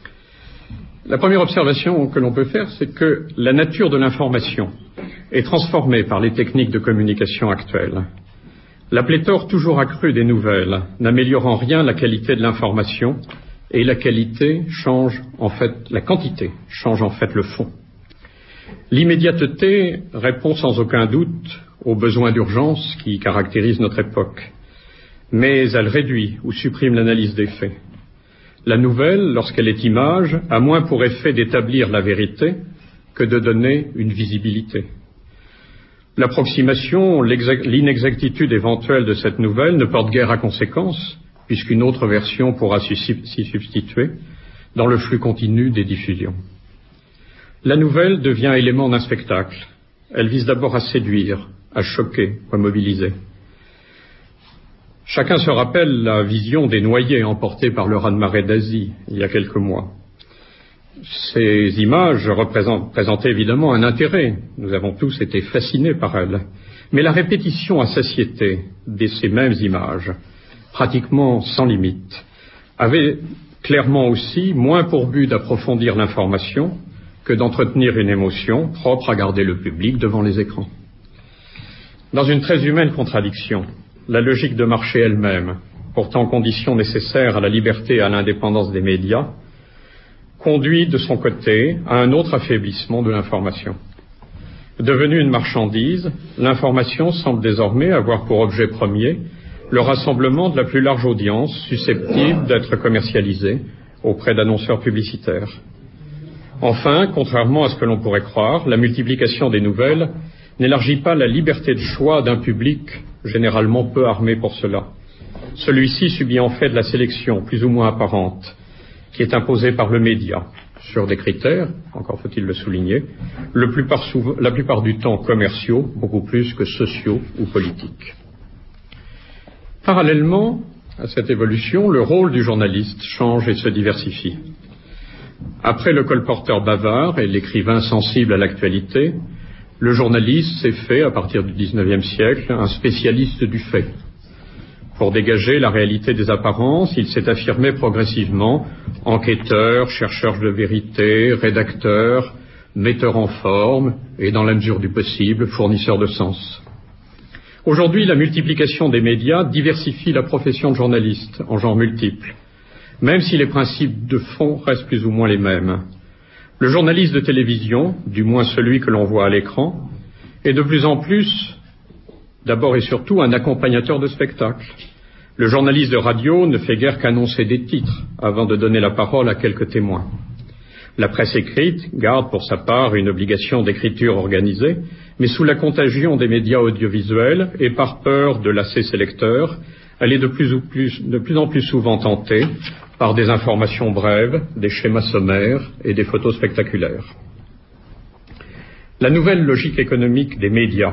La première observation que l'on peut faire, c'est que la nature de l'information est transformée par les techniques de communication actuelles. La pléthore toujours accrue des nouvelles n'améliore en rien la qualité de l'information et la qualité change en fait, la quantité change en fait le fond. L'immédiateté répond sans aucun doute aux besoins d'urgence qui caractérisent notre époque, mais elle réduit ou supprime l'analyse des faits. La nouvelle, lorsqu'elle est image, a moins pour effet d'établir la vérité que de donner une visibilité. L'approximation, l'inexactitude éventuelle de cette nouvelle ne porte guère à conséquence, puisqu'une autre version pourra s'y substituer dans le flux continu des diffusions. La nouvelle devient élément d'un spectacle. Elle vise d'abord à séduire, à choquer, à mobiliser. Chacun se rappelle la vision des noyés emportés par le raz-de-marée d'Asie il y a quelques mois. Ces images présentaient évidemment un intérêt. Nous avons tous été fascinés par elles. Mais la répétition à satiété de ces mêmes images, pratiquement sans limite, avait clairement aussi moins pour but d'approfondir l'information que d'entretenir une émotion propre à garder le public devant les écrans. Dans une très humaine contradiction, la logique de marché elle-même, pourtant condition nécessaire à la liberté et à l'indépendance des médias, conduit de son côté à un autre affaiblissement de l'information. Devenue une marchandise, l'information semble désormais avoir pour objet premier le rassemblement de la plus large audience susceptible d'être commercialisée auprès d'annonceurs publicitaires. Enfin, contrairement à ce que l'on pourrait croire, la multiplication des nouvelles n'élargit pas la liberté de choix d'un public généralement peu armé pour cela. Celui-ci subit en fait de la sélection plus ou moins apparente qui est imposée par le média sur des critères, encore faut-il le souligner, le plupart souvent, la plupart du temps commerciaux, beaucoup plus que sociaux ou politiques. Parallèlement à cette évolution, le rôle du journaliste change et se diversifie. Après le colporteur bavard et l'écrivain sensible à l'actualité, le journaliste s'est fait, à partir du dix-neuvième siècle, un spécialiste du fait. Pour dégager la réalité des apparences, il s'est affirmé progressivement enquêteur, chercheur de vérité, rédacteur, metteur en forme et, dans la mesure du possible, fournisseur de sens. Aujourd'hui, la multiplication des médias diversifie la profession de journaliste en genres multiples, même si les principes de fond restent plus ou moins les mêmes. Le journaliste de télévision, du moins celui que l'on voit à l'écran, est de plus en plus, d'abord et surtout, un accompagnateur de spectacle. Le journaliste de radio ne fait guère qu'annoncer des titres avant de donner la parole à quelques témoins. La presse écrite garde pour sa part une obligation d'écriture organisée, mais sous la contagion des médias audiovisuels et par peur de lasser ses lecteurs, elle est de plus, ou plus, de plus en plus souvent tentée par des informations brèves, des schémas sommaires et des photos spectaculaires. La nouvelle logique économique des médias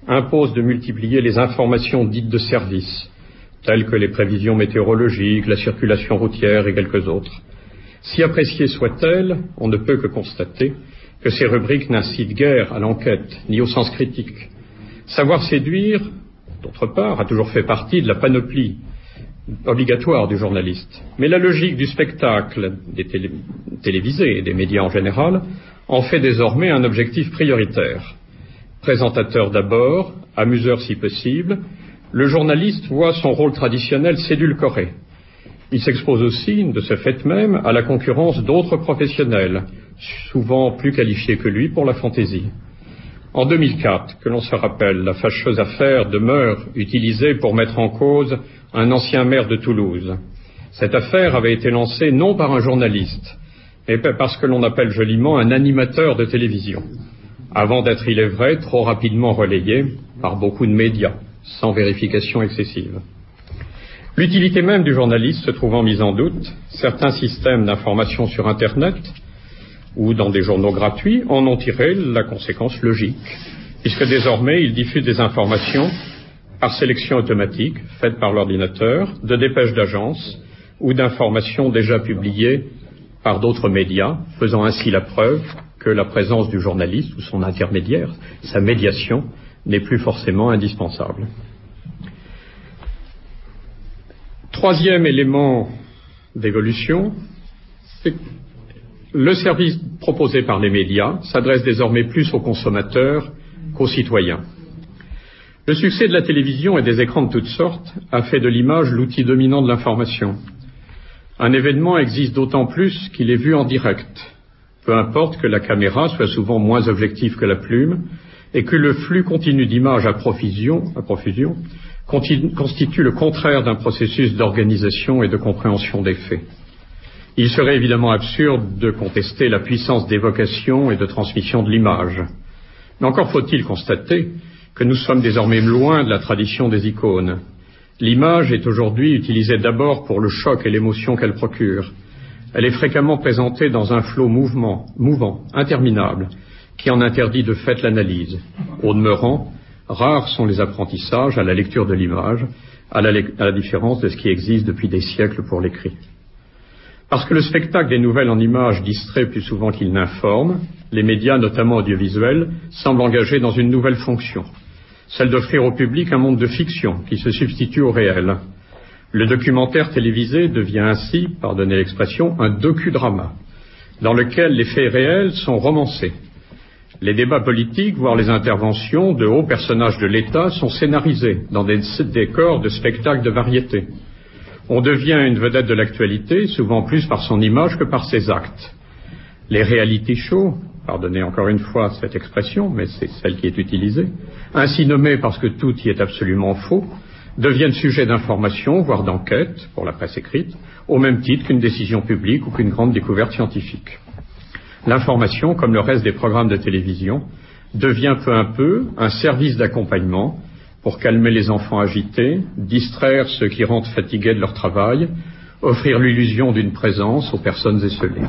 impose de multiplier les informations dites de service, telles que les prévisions météorologiques, la circulation routière et quelques autres. Si appréciées soient-elles, on ne peut que constater que ces rubriques n'incitent guère à l'enquête, ni au sens critique. Savoir séduire, d'autre part, a toujours fait partie de la panoplie obligatoire du journaliste. Mais la logique du spectacle, des télé- télévisés et des médias en général, en fait désormais un objectif prioritaire. Présentateur d'abord, amuseur si possible, le journaliste voit son rôle traditionnel s'édulcorer. Il s'expose aussi, de ce fait même, à la concurrence d'autres professionnels, souvent plus qualifiés que lui pour la fantaisie. En deux mille quatre, que l'on se rappelle, la fâcheuse affaire de Meurs utilisée pour mettre en cause un ancien maire de Toulouse. Cette affaire avait été lancée non par un journaliste, mais par ce que l'on appelle joliment un animateur de télévision, avant d'être, il est vrai, trop rapidement relayé par beaucoup de médias, sans vérification excessive. L'utilité même du journaliste se trouvant mise en doute, certains systèmes d'information sur Internet ou dans des journaux gratuits en ont tiré la conséquence logique, puisque désormais ils diffusent des informations par sélection automatique, faite par l'ordinateur, de dépêches d'agence ou d'informations déjà publiées par d'autres médias, faisant ainsi la preuve que la présence du journaliste ou son intermédiaire, sa médiation, n'est plus forcément indispensable. Troisième élément d'évolution, c'est que le service proposé par les médias s'adresse désormais plus aux consommateurs qu'aux citoyens. Le succès de la télévision et des écrans de toutes sortes a fait de l'image l'outil dominant de l'information. Un événement existe d'autant plus qu'il est vu en direct, peu importe que la caméra soit souvent moins objective que la plume et que le flux continu d'images à profusion, à profusion continue, constitue le contraire d'un processus d'organisation et de compréhension des faits. Il serait évidemment absurde de contester la puissance d'évocation et de transmission de l'image. Mais encore faut-il constater que nous sommes désormais loin de la tradition des icônes. L'image est aujourd'hui utilisée d'abord pour le choc et l'émotion qu'elle procure. Elle est fréquemment présentée dans un flot mouvement, mouvant, interminable, qui en interdit de fait l'analyse. Au demeurant, rares sont les apprentissages à la lecture de l'image, à la, à la différence de ce qui existe depuis des siècles pour l'écrit. Parce que le spectacle des nouvelles en images distrait plus souvent qu'il n'informe, les médias, notamment audiovisuels, semblent engagés dans une nouvelle fonction, celle d'offrir au public un monde de fiction qui se substitue au réel. Le documentaire télévisé devient ainsi, pardonnez l'expression, un docudrama, dans lequel les faits réels sont romancés. Les débats politiques, voire les interventions de hauts personnages de l'État sont scénarisés dans des décors de spectacles de variété. On devient une vedette de l'actualité, souvent plus par son image que par ses actes. Les reality shows, pardonnez encore une fois cette expression, mais c'est celle qui est utilisée, ainsi nommée parce que tout y est absolument faux, deviennent sujets d'information, voire d'enquête, pour la presse écrite, au même titre qu'une décision publique ou qu'une grande découverte scientifique. L'information, comme le reste des programmes de télévision, devient peu à peu un service d'accompagnement pour calmer les enfants agités, distraire ceux qui rentrent fatigués de leur travail, offrir l'illusion d'une présence aux personnes esseulées.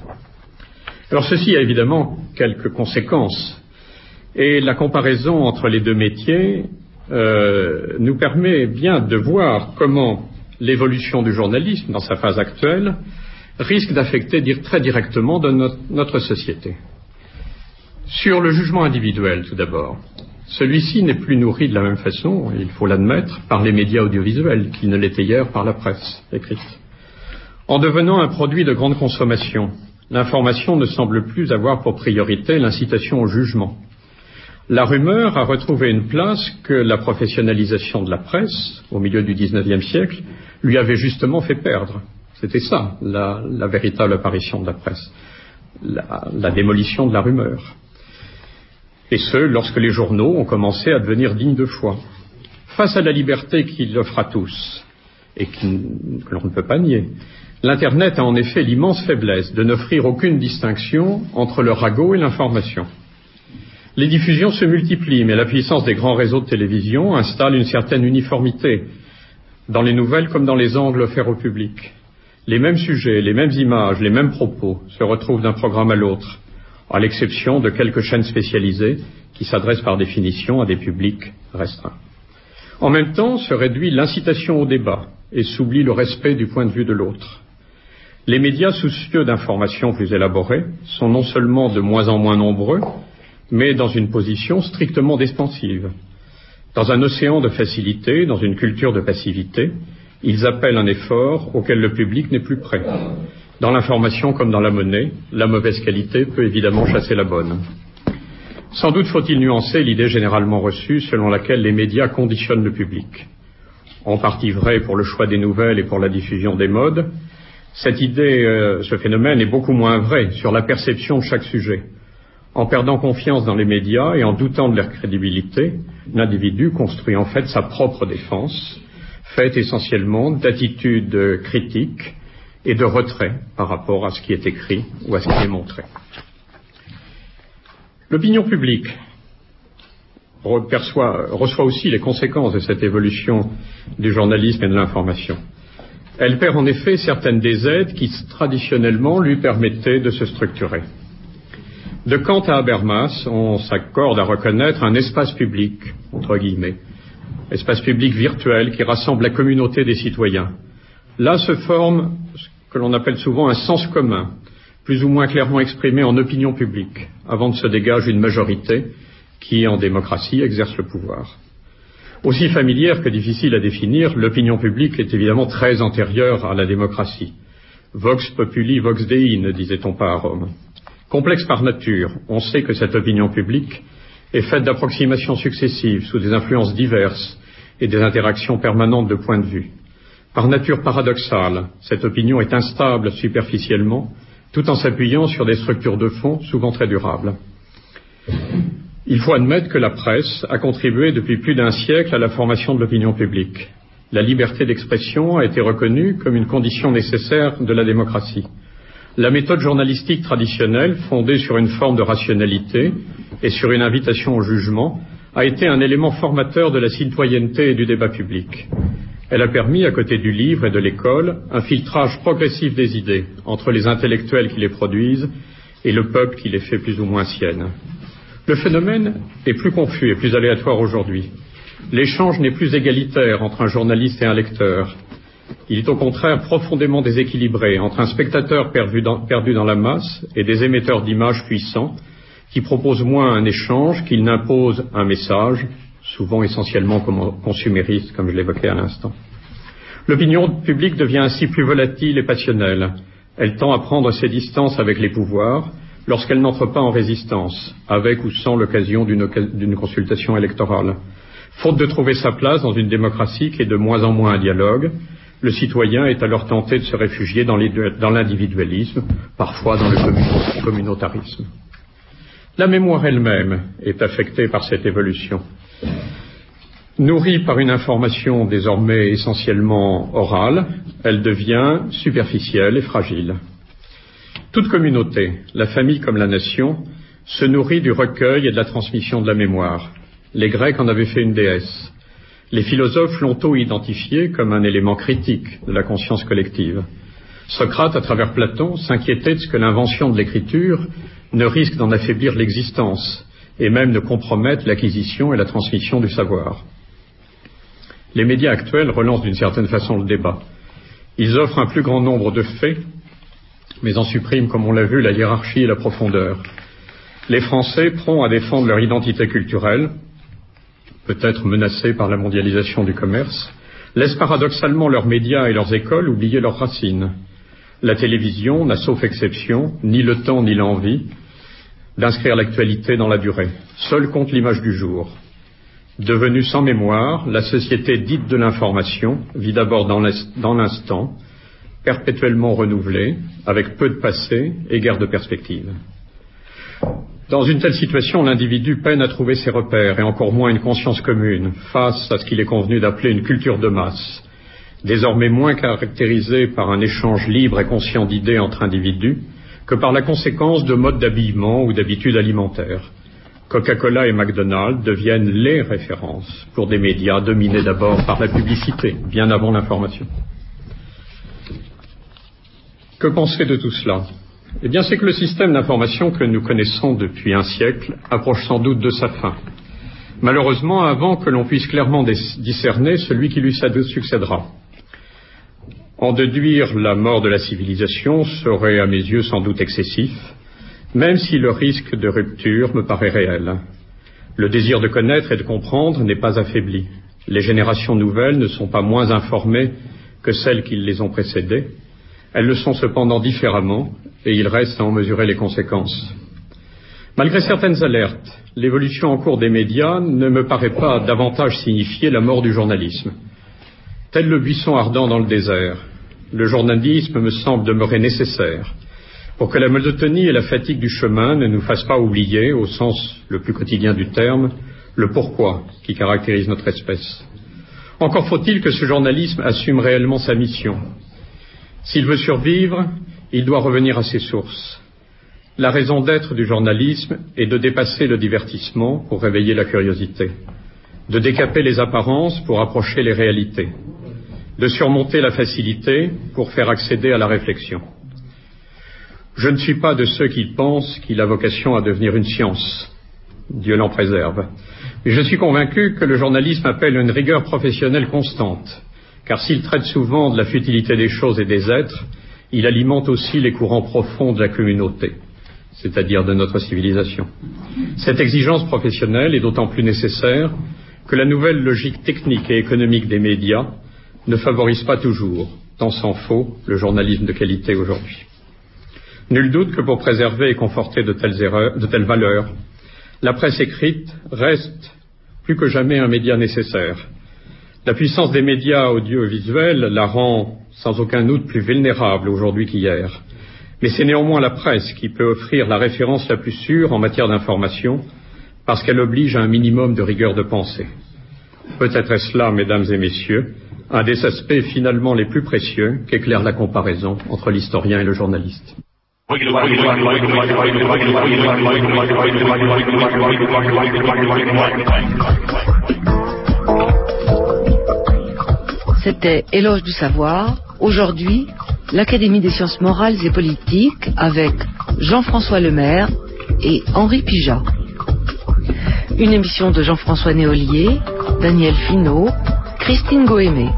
Alors ceci a évidemment quelques conséquences, et la comparaison entre les deux métiers euh, nous permet bien de voir comment l'évolution du journalisme, dans sa phase actuelle, risque d'affecter très directement de notre, notre société. Sur le jugement individuel, tout d'abord. Celui-ci n'est plus nourri de la même façon, il faut l'admettre, par les médias audiovisuels qu'il ne l'était hier par la presse écrite. En devenant un produit de grande consommation, l'information ne semble plus avoir pour priorité l'incitation au jugement. La rumeur a retrouvé une place que la professionnalisation de la presse, au milieu du dix-neuvième siècle, lui avait justement fait perdre. C'était ça, la, la véritable apparition de la presse, la, la démolition de la rumeur. Et ce, lorsque les journaux ont commencé à devenir dignes de foi. Face à la liberté qu'il offre à tous, et qui, que l'on ne peut pas nier, l'Internet a en effet l'immense faiblesse de n'offrir aucune distinction entre le ragot et l'information. Les diffusions se multiplient, mais la puissance des grands réseaux de télévision installe une certaine uniformité, dans les nouvelles comme dans les angles offerts au public. Les mêmes sujets, les mêmes images, les mêmes propos se retrouvent d'un programme à l'autre. à l'exception de quelques chaînes spécialisées qui s'adressent par définition à des publics restreints. En même temps, se réduit l'incitation au débat et s'oublie le respect du point de vue de l'autre. Les médias soucieux d'informations plus élaborées sont non seulement de moins en moins nombreux, mais dans une position strictement défensive. Dans un océan de facilité, dans une culture de passivité, ils appellent un effort auquel le public n'est plus prêt. Dans l'information comme dans la monnaie, la mauvaise qualité peut évidemment chasser la bonne. Sans doute faut-il nuancer l'idée généralement reçue selon laquelle les médias conditionnent le public. En partie vrai pour le choix des nouvelles et pour la diffusion des modes, cette idée, euh, ce phénomène est beaucoup moins vrai sur la perception de chaque sujet. En perdant confiance dans les médias et en doutant de leur crédibilité, l'individu construit en fait sa propre défense, faite essentiellement d'attitudes critiques et de retrait par rapport à ce qui est écrit ou à ce qui est montré. L'opinion publique perçoit, reçoit aussi les conséquences de cette évolution du journalisme et de l'information. Elle perd en effet certaines des aides qui traditionnellement lui permettaient de se structurer. De Kant à Habermas, on s'accorde à reconnaître un espace public, entre guillemets, espace public virtuel qui rassemble la communauté des citoyens. Là se forme ce que l'on appelle souvent un sens commun, plus ou moins clairement exprimé en opinion publique, avant de se dégager une majorité qui, en démocratie, exerce le pouvoir. Aussi familière que difficile à définir, l'opinion publique est évidemment très antérieure à la démocratie. Vox populi, vox dei, ne disait-on pas à Rome. Complexe par nature, on sait que cette opinion publique est faite d'approximations successives sous des influences diverses et des interactions permanentes de points de vue. Par nature paradoxale, cette opinion est instable superficiellement, tout en s'appuyant sur des structures de fond souvent très durables. Il faut admettre que la presse a contribué depuis plus d'un siècle à la formation de l'opinion publique. La liberté d'expression a été reconnue comme une condition nécessaire de la démocratie. La méthode journalistique traditionnelle, fondée sur une forme de rationalité et sur une invitation au jugement, a été un élément formateur de la citoyenneté et du débat public. Elle a permis, à côté du livre et de l'école, un filtrage progressif des idées entre les intellectuels qui les produisent et le peuple qui les fait plus ou moins siennes. Le phénomène est plus confus et plus aléatoire aujourd'hui. L'échange n'est plus égalitaire entre un journaliste et un lecteur. Il est au contraire profondément déséquilibré entre un spectateur perdu dans, perdu dans la masse et des émetteurs d'images puissants qui proposent moins un échange qu'ils n'imposent un message, souvent essentiellement consumériste, comme je l'évoquais à l'instant. L'opinion publique devient ainsi plus volatile et passionnelle. Elle tend à prendre ses distances avec les pouvoirs lorsqu'elle n'entre pas en résistance, avec ou sans l'occasion d'une, d'une consultation électorale. Faute de trouver sa place dans une démocratie qui est de moins en moins un dialogue, le citoyen est alors tenté de se réfugier dans, les, dans l'individualisme, parfois dans le communautarisme. La mémoire elle-même est affectée par cette évolution. Nourrie par une information désormais essentiellement orale, elle devient superficielle et fragile. Toute communauté, la famille comme la nation, se nourrit du recueil et de la transmission de la mémoire. Les Grecs en avaient fait une déesse. Les philosophes l'ont tôt identifié comme un élément critique de la conscience collective. Socrate, à travers Platon, s'inquiétait de ce que l'invention de l'écriture ne risque d'en affaiblir l'existence et même de compromettre l'acquisition et la transmission du savoir. Les médias actuels relancent d'une certaine façon le débat. Ils offrent un plus grand nombre de faits, mais en suppriment, comme on l'a vu, la hiérarchie et la profondeur. Les Français, prompts à défendre leur identité culturelle, peut-être menacés par la mondialisation du commerce, laissent paradoxalement leurs médias et leurs écoles oublier leurs racines. La télévision n'a, sauf exception, ni le temps ni l'envie d'inscrire l'actualité dans la durée. Seule compte l'image du jour. Devenue sans mémoire, la société dite de l'information vit d'abord dans l'instant, perpétuellement renouvelée, avec peu de passé et guère de perspective. Dans une telle situation, l'individu peine à trouver ses repères et encore moins une conscience commune face à ce qu'il est convenu d'appeler une culture de masse, désormais moins caractérisée par un échange libre et conscient d'idées entre individus que par la conséquence de modes d'habillement ou d'habitudes alimentaires. Coca-Cola et McDonald's deviennent les références pour des médias dominés d'abord par la publicité, bien avant l'information. Que penser de tout cela? Eh bien, c'est que le système d'information que nous connaissons depuis un siècle approche sans doute de sa fin. Malheureusement, avant que l'on puisse clairement discerner celui qui lui succédera. En déduire la mort de la civilisation serait, à mes yeux, sans doute excessif, même si le risque de rupture me paraît réel. Le désir de connaître et de comprendre n'est pas affaibli. Les générations nouvelles ne sont pas moins informées que celles qui les ont précédées. Elles le sont cependant différemment, et il reste à en mesurer les conséquences. Malgré certaines alertes, l'évolution en cours des médias ne me paraît pas davantage signifier la mort du journalisme. Tel le buisson ardent dans le désert, le journalisme me semble demeurer nécessaire pour que la monotonie et la fatigue du chemin ne nous fassent pas oublier, au sens le plus quotidien du terme, le pourquoi qui caractérise notre espèce. Encore faut-il que ce journalisme assume réellement sa mission. S'il veut survivre, il doit revenir à ses sources. La raison d'être du journalisme est de dépasser le divertissement pour réveiller la curiosité, de décaper les apparences pour approcher les réalités, de surmonter la facilité pour faire accéder à la réflexion. Je ne suis pas de ceux qui pensent qu'il a vocation à devenir une science. Dieu l'en préserve. Mais je suis convaincu que le journalisme appelle une rigueur professionnelle constante, car s'il traite souvent de la futilité des choses et des êtres, il alimente aussi les courants profonds de la communauté, c'est-à-dire de notre civilisation. Cette exigence professionnelle est d'autant plus nécessaire que la nouvelle logique technique et économique des médias ne favorise pas toujours, tant s'en faut, le journalisme de qualité aujourd'hui. Nul doute que pour préserver et conforter de telles erreurs, de telles valeurs, la presse écrite reste plus que jamais un média nécessaire. La puissance des médias audiovisuels la rend sans aucun doute plus vulnérable aujourd'hui qu'hier. Mais c'est néanmoins la presse qui peut offrir la référence la plus sûre en matière d'information, parce qu'elle oblige à un minimum de rigueur de pensée. Peut-être est-ce là, mesdames et messieurs, un des aspects finalement les plus précieux qu'éclaire la comparaison entre l'historien et le journaliste. C'était Éloge du savoir. Aujourd'hui, l'Académie des sciences morales et politiques avec Jean-François Lemaire et Henri Pijat. Une émission de Jean-François Néolier, Daniel Finot, Christine Goémé.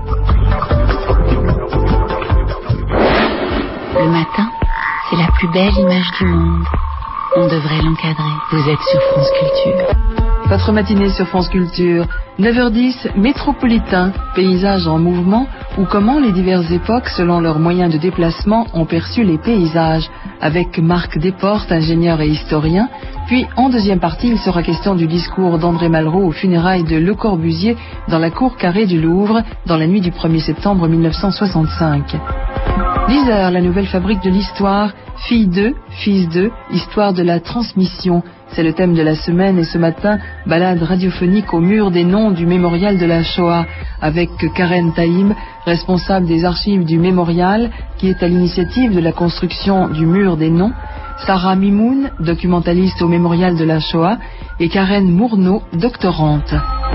Le matin, c'est la plus belle image du monde. On devrait l'encadrer. Vous êtes sur France Culture. Votre matinée sur France Culture, neuf heures dix, Métropolitain, paysage en mouvement, ou comment les diverses époques, selon leurs moyens de déplacement, ont perçu les paysages, avec Marc Desportes, ingénieur et historien. Puis, en deuxième partie, il sera question du discours d'André Malraux aux funérailles de Le Corbusier dans la cour carrée du Louvre, dans la nuit du premier septembre mille neuf cent soixante-cinq. dix heures, la nouvelle fabrique de l'histoire, Fille d'eux, Fils d'eux, histoire de la transmission. C'est le thème de la semaine et ce matin, balade radiophonique au mur des noms du mémorial de la Shoah avec Karen Taïb, responsable des archives du mémorial qui est à l'initiative de la construction du mur des noms, Sarah Mimoun, documentaliste au mémorial de la Shoah et Karen Mourneau, doctorante.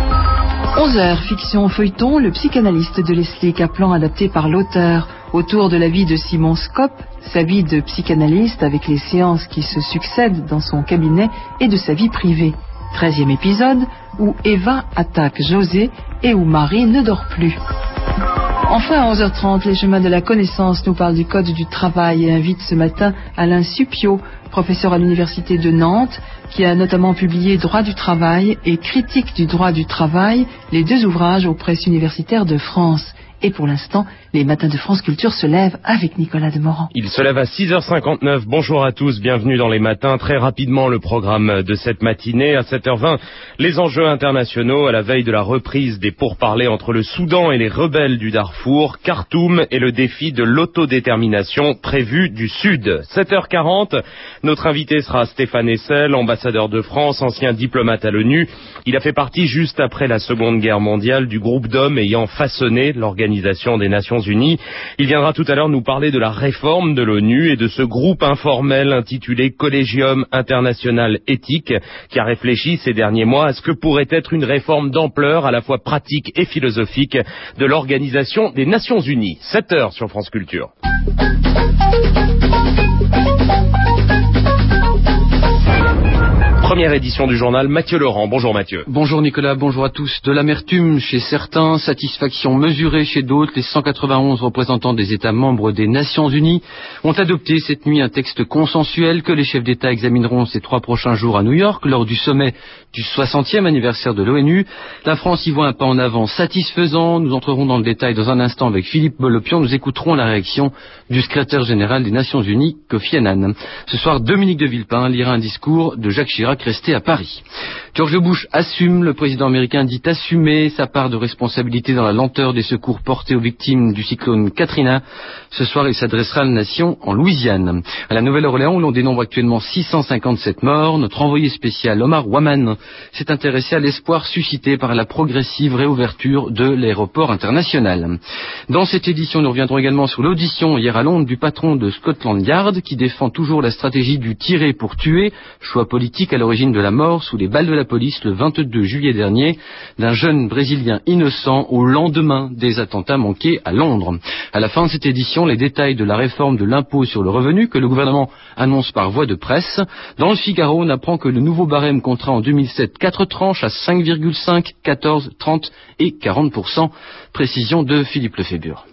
onze heures, fiction feuilleton, le psychanalyste de Leslie Kaplan adapté par l'auteur autour de la vie de Simon Skop, sa vie de psychanalyste avec les séances qui se succèdent dans son cabinet et de sa vie privée. Treizième épisode où Eva attaque José et où Marie ne dort plus. Enfin, à onze heures trente, les chemins de la connaissance nous parlent du code du travail et invite ce matin Alain Suppiot, professeur à l'université de Nantes, qui a notamment publié Droit du travail et Critique du droit du travail, les deux ouvrages aux presses universitaires de France. Et pour l'instant, les matins de France Culture se lèvent avec Nicolas Demorand. Il se lève à six heures cinquante-neuf. Bonjour à tous, bienvenue dans les matins. Très rapidement, le programme de cette matinée. À sept heures vingt, les enjeux internationaux à la veille de la reprise des pourparlers entre le Soudan et les rebelles du Darfour. Khartoum et le défi de l'autodétermination prévu du Sud. sept heures quarante, notre invité sera Stéphane Hessel, ambassadeur de France, ancien diplomate à l'ONU. Il a fait partie, juste après la Seconde Guerre mondiale, du groupe d'hommes ayant façonné l'organisation des Nations Unies. Il viendra tout à l'heure nous parler de la réforme de l'ONU et de ce groupe informel intitulé Collegium International Éthique qui a réfléchi ces derniers mois à ce que pourrait être une réforme d'ampleur à la fois pratique et philosophique de l'Organisation des Nations Unies. sept heures sur France Culture. Première édition du journal, Mathieu Laurent. Bonjour Mathieu. Bonjour Nicolas, bonjour à tous. De l'amertume chez certains, satisfaction mesurée chez d'autres, les cent quatre-vingt-onze représentants des États membres des Nations Unies ont adopté cette nuit un texte consensuel que les chefs d'État examineront ces trois prochains jours à New York lors du sommet du soixantième anniversaire de l'ONU. La France y voit un pas en avant satisfaisant. Nous entrerons dans le détail dans un instant avec Philippe Bolopian. Nous écouterons la réaction du secrétaire général des Nations Unies, Kofi Annan. Ce soir, Dominique de Villepin lira un discours de Jacques Chirac resté à Paris. George Bush assume, le président américain dit assumer sa part de responsabilité dans la lenteur des secours portés aux victimes du cyclone Katrina. Ce soir, il s'adressera à la nation en Louisiane. À la Nouvelle-Orléans, où l'on dénombre actuellement six cent cinquante-sept morts, notre envoyé spécial Omar Waman s'est intéressé à l'espoir suscité par la progressive réouverture de l'aéroport international. Dans cette édition, nous reviendrons également sur l'audition hier à Londres du patron de Scotland Yard qui défend toujours la stratégie du tirer pour tuer, choix politique à l'origine de la mort sous les balles de la police le vingt-deux juillet dernier d'un jeune Brésilien innocent au lendemain des attentats manqués à Londres. À la fin de cette édition, les détails de la réforme de l'impôt sur le revenu que le gouvernement annonce par voie de presse. Dans le Figaro, on apprend que le nouveau barème comptera en deux mille sept quatre tranches à cinq virgule cinq, quatorze, trente et quarante pour cent. Précision de Philippe Lefébure.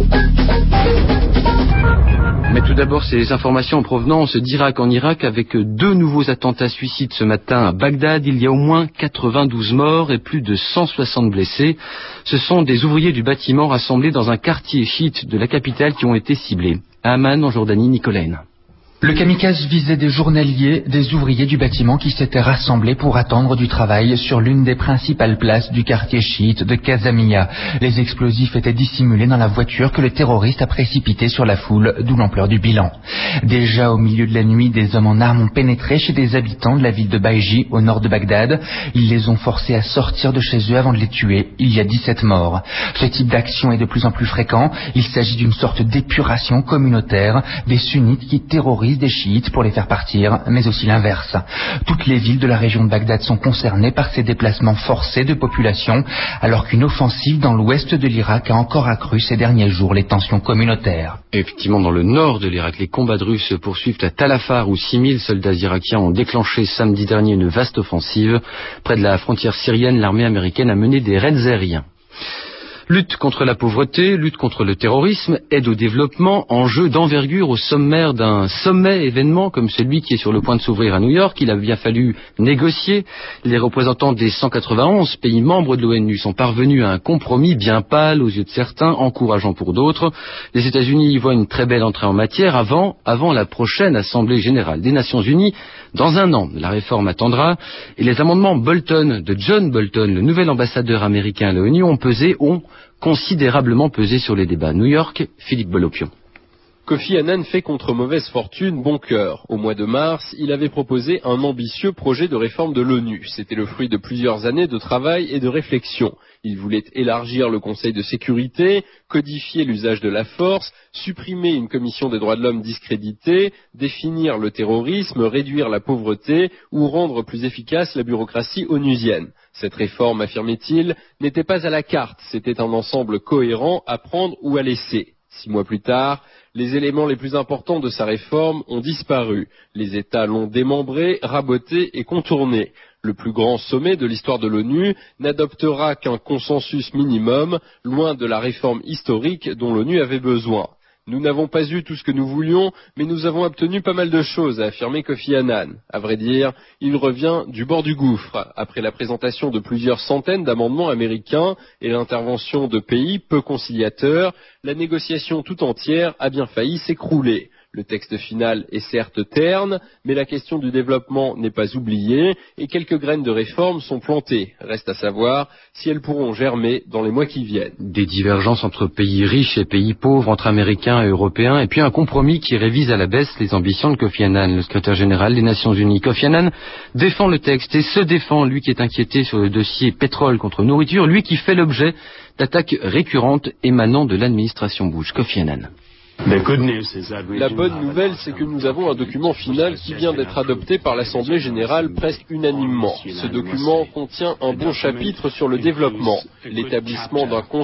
Mais tout d'abord, ces informations en provenance d'Irak en Irak avec deux nouveaux attentats suicides ce matin à Bagdad. Il y a au moins quatre-vingt-douze morts et plus de cent soixante blessés. Ce sont des ouvriers du bâtiment rassemblés dans un quartier chiite de la capitale qui ont été ciblés. À Amman, en Jordanie, Nicolaine. Le kamikaze visait des journaliers, des ouvriers du bâtiment qui s'étaient rassemblés pour attendre du travail sur l'une des principales places du quartier chiite de Kazamiya. Les explosifs étaient dissimulés dans la voiture que le terroriste a précipitée sur la foule, d'où l'ampleur du bilan. Déjà au milieu de la nuit, des hommes en armes ont pénétré chez des habitants de la ville de Baïji, au nord de Bagdad. Ils les ont forcés à sortir de chez eux avant de les tuer. Il y a dix-sept morts. Ce type d'action est de plus en plus fréquent. Il s'agit d'une sorte d'épuration communautaire, des sunnites qui terrorisent des chiites pour les faire partir, mais aussi l'inverse. Toutes les villes de la région de Bagdad sont concernées par ces déplacements forcés de population, alors qu'une offensive dans l'ouest de l'Irak a encore accru ces derniers jours les tensions communautaires. Effectivement, dans le nord de l'Irak, les combats de russes se poursuivent à Tal Afar, où six mille soldats irakiens ont déclenché samedi dernier une vaste offensive. Près de la frontière syrienne, l'armée américaine a mené des raids aériens. Lutte contre la pauvreté, lutte contre le terrorisme, aide au développement, enjeu d'envergure au sommaire d'un sommet événement comme celui qui est sur le point de s'ouvrir à New York. Il a bien fallu négocier. Les représentants des cent quatre-vingt-onze pays membres de l'ONU sont parvenus à un compromis bien pâle aux yeux de certains, encourageant pour d'autres. Les États-Unis y voient une très belle entrée en matière avant, avant la prochaine Assemblée générale des Nations Unies. Dans un an, la réforme attendra et les amendements Bolton de John Bolton, le nouvel ambassadeur américain à l'ONU, ont pesé, ont considérablement pesé sur les débats. New York, Philippe Bolopian. Kofi Annan fait contre mauvaise fortune bon cœur. Au mois de mars, il avait proposé un ambitieux projet de réforme de l'ONU. C'était le fruit de plusieurs années de travail et de réflexion. Il voulait élargir le Conseil de sécurité, codifier l'usage de la force, supprimer une commission des droits de l'homme discréditée, définir le terrorisme, réduire la pauvreté ou rendre plus efficace la bureaucratie onusienne. Cette réforme, affirmait-il, n'était pas à la carte, c'était un ensemble cohérent à prendre ou à laisser. Six mois plus tard, les éléments les plus importants de sa réforme ont disparu. Les États l'ont démembré, raboté et contourné. Le plus grand sommet de l'histoire de l'ONU n'adoptera qu'un consensus minimum, loin de la réforme historique dont l'ONU avait besoin. Nous n'avons pas eu tout ce que nous voulions, mais nous avons obtenu pas mal de choses, a affirmé Kofi Annan. À vrai dire, il revient du bord du gouffre. Après la présentation de plusieurs centaines d'amendements américains et l'intervention de pays peu conciliateurs, la négociation tout entière a bien failli s'écrouler. Le texte final est certes terne, mais la question du développement n'est pas oubliée et quelques graines de réforme sont plantées. Reste à savoir si elles pourront germer dans les mois qui viennent. Des divergences entre pays riches et pays pauvres, entre Américains et Européens, et puis un compromis qui révise à la baisse les ambitions de Kofi Annan, le secrétaire général des Nations Unies. Kofi Annan défend le texte et se défend, lui qui est inquiété sur le dossier pétrole contre nourriture, lui qui fait l'objet d'attaques récurrentes émanant de l'administration Bush. Kofi Annan. La bonne nouvelle, c'est que nous avons un document final qui vient d'être adopté par l'Assemblée générale presque unanimement. Ce document contient un bon chapitre sur le développement, l'établissement d'un consensus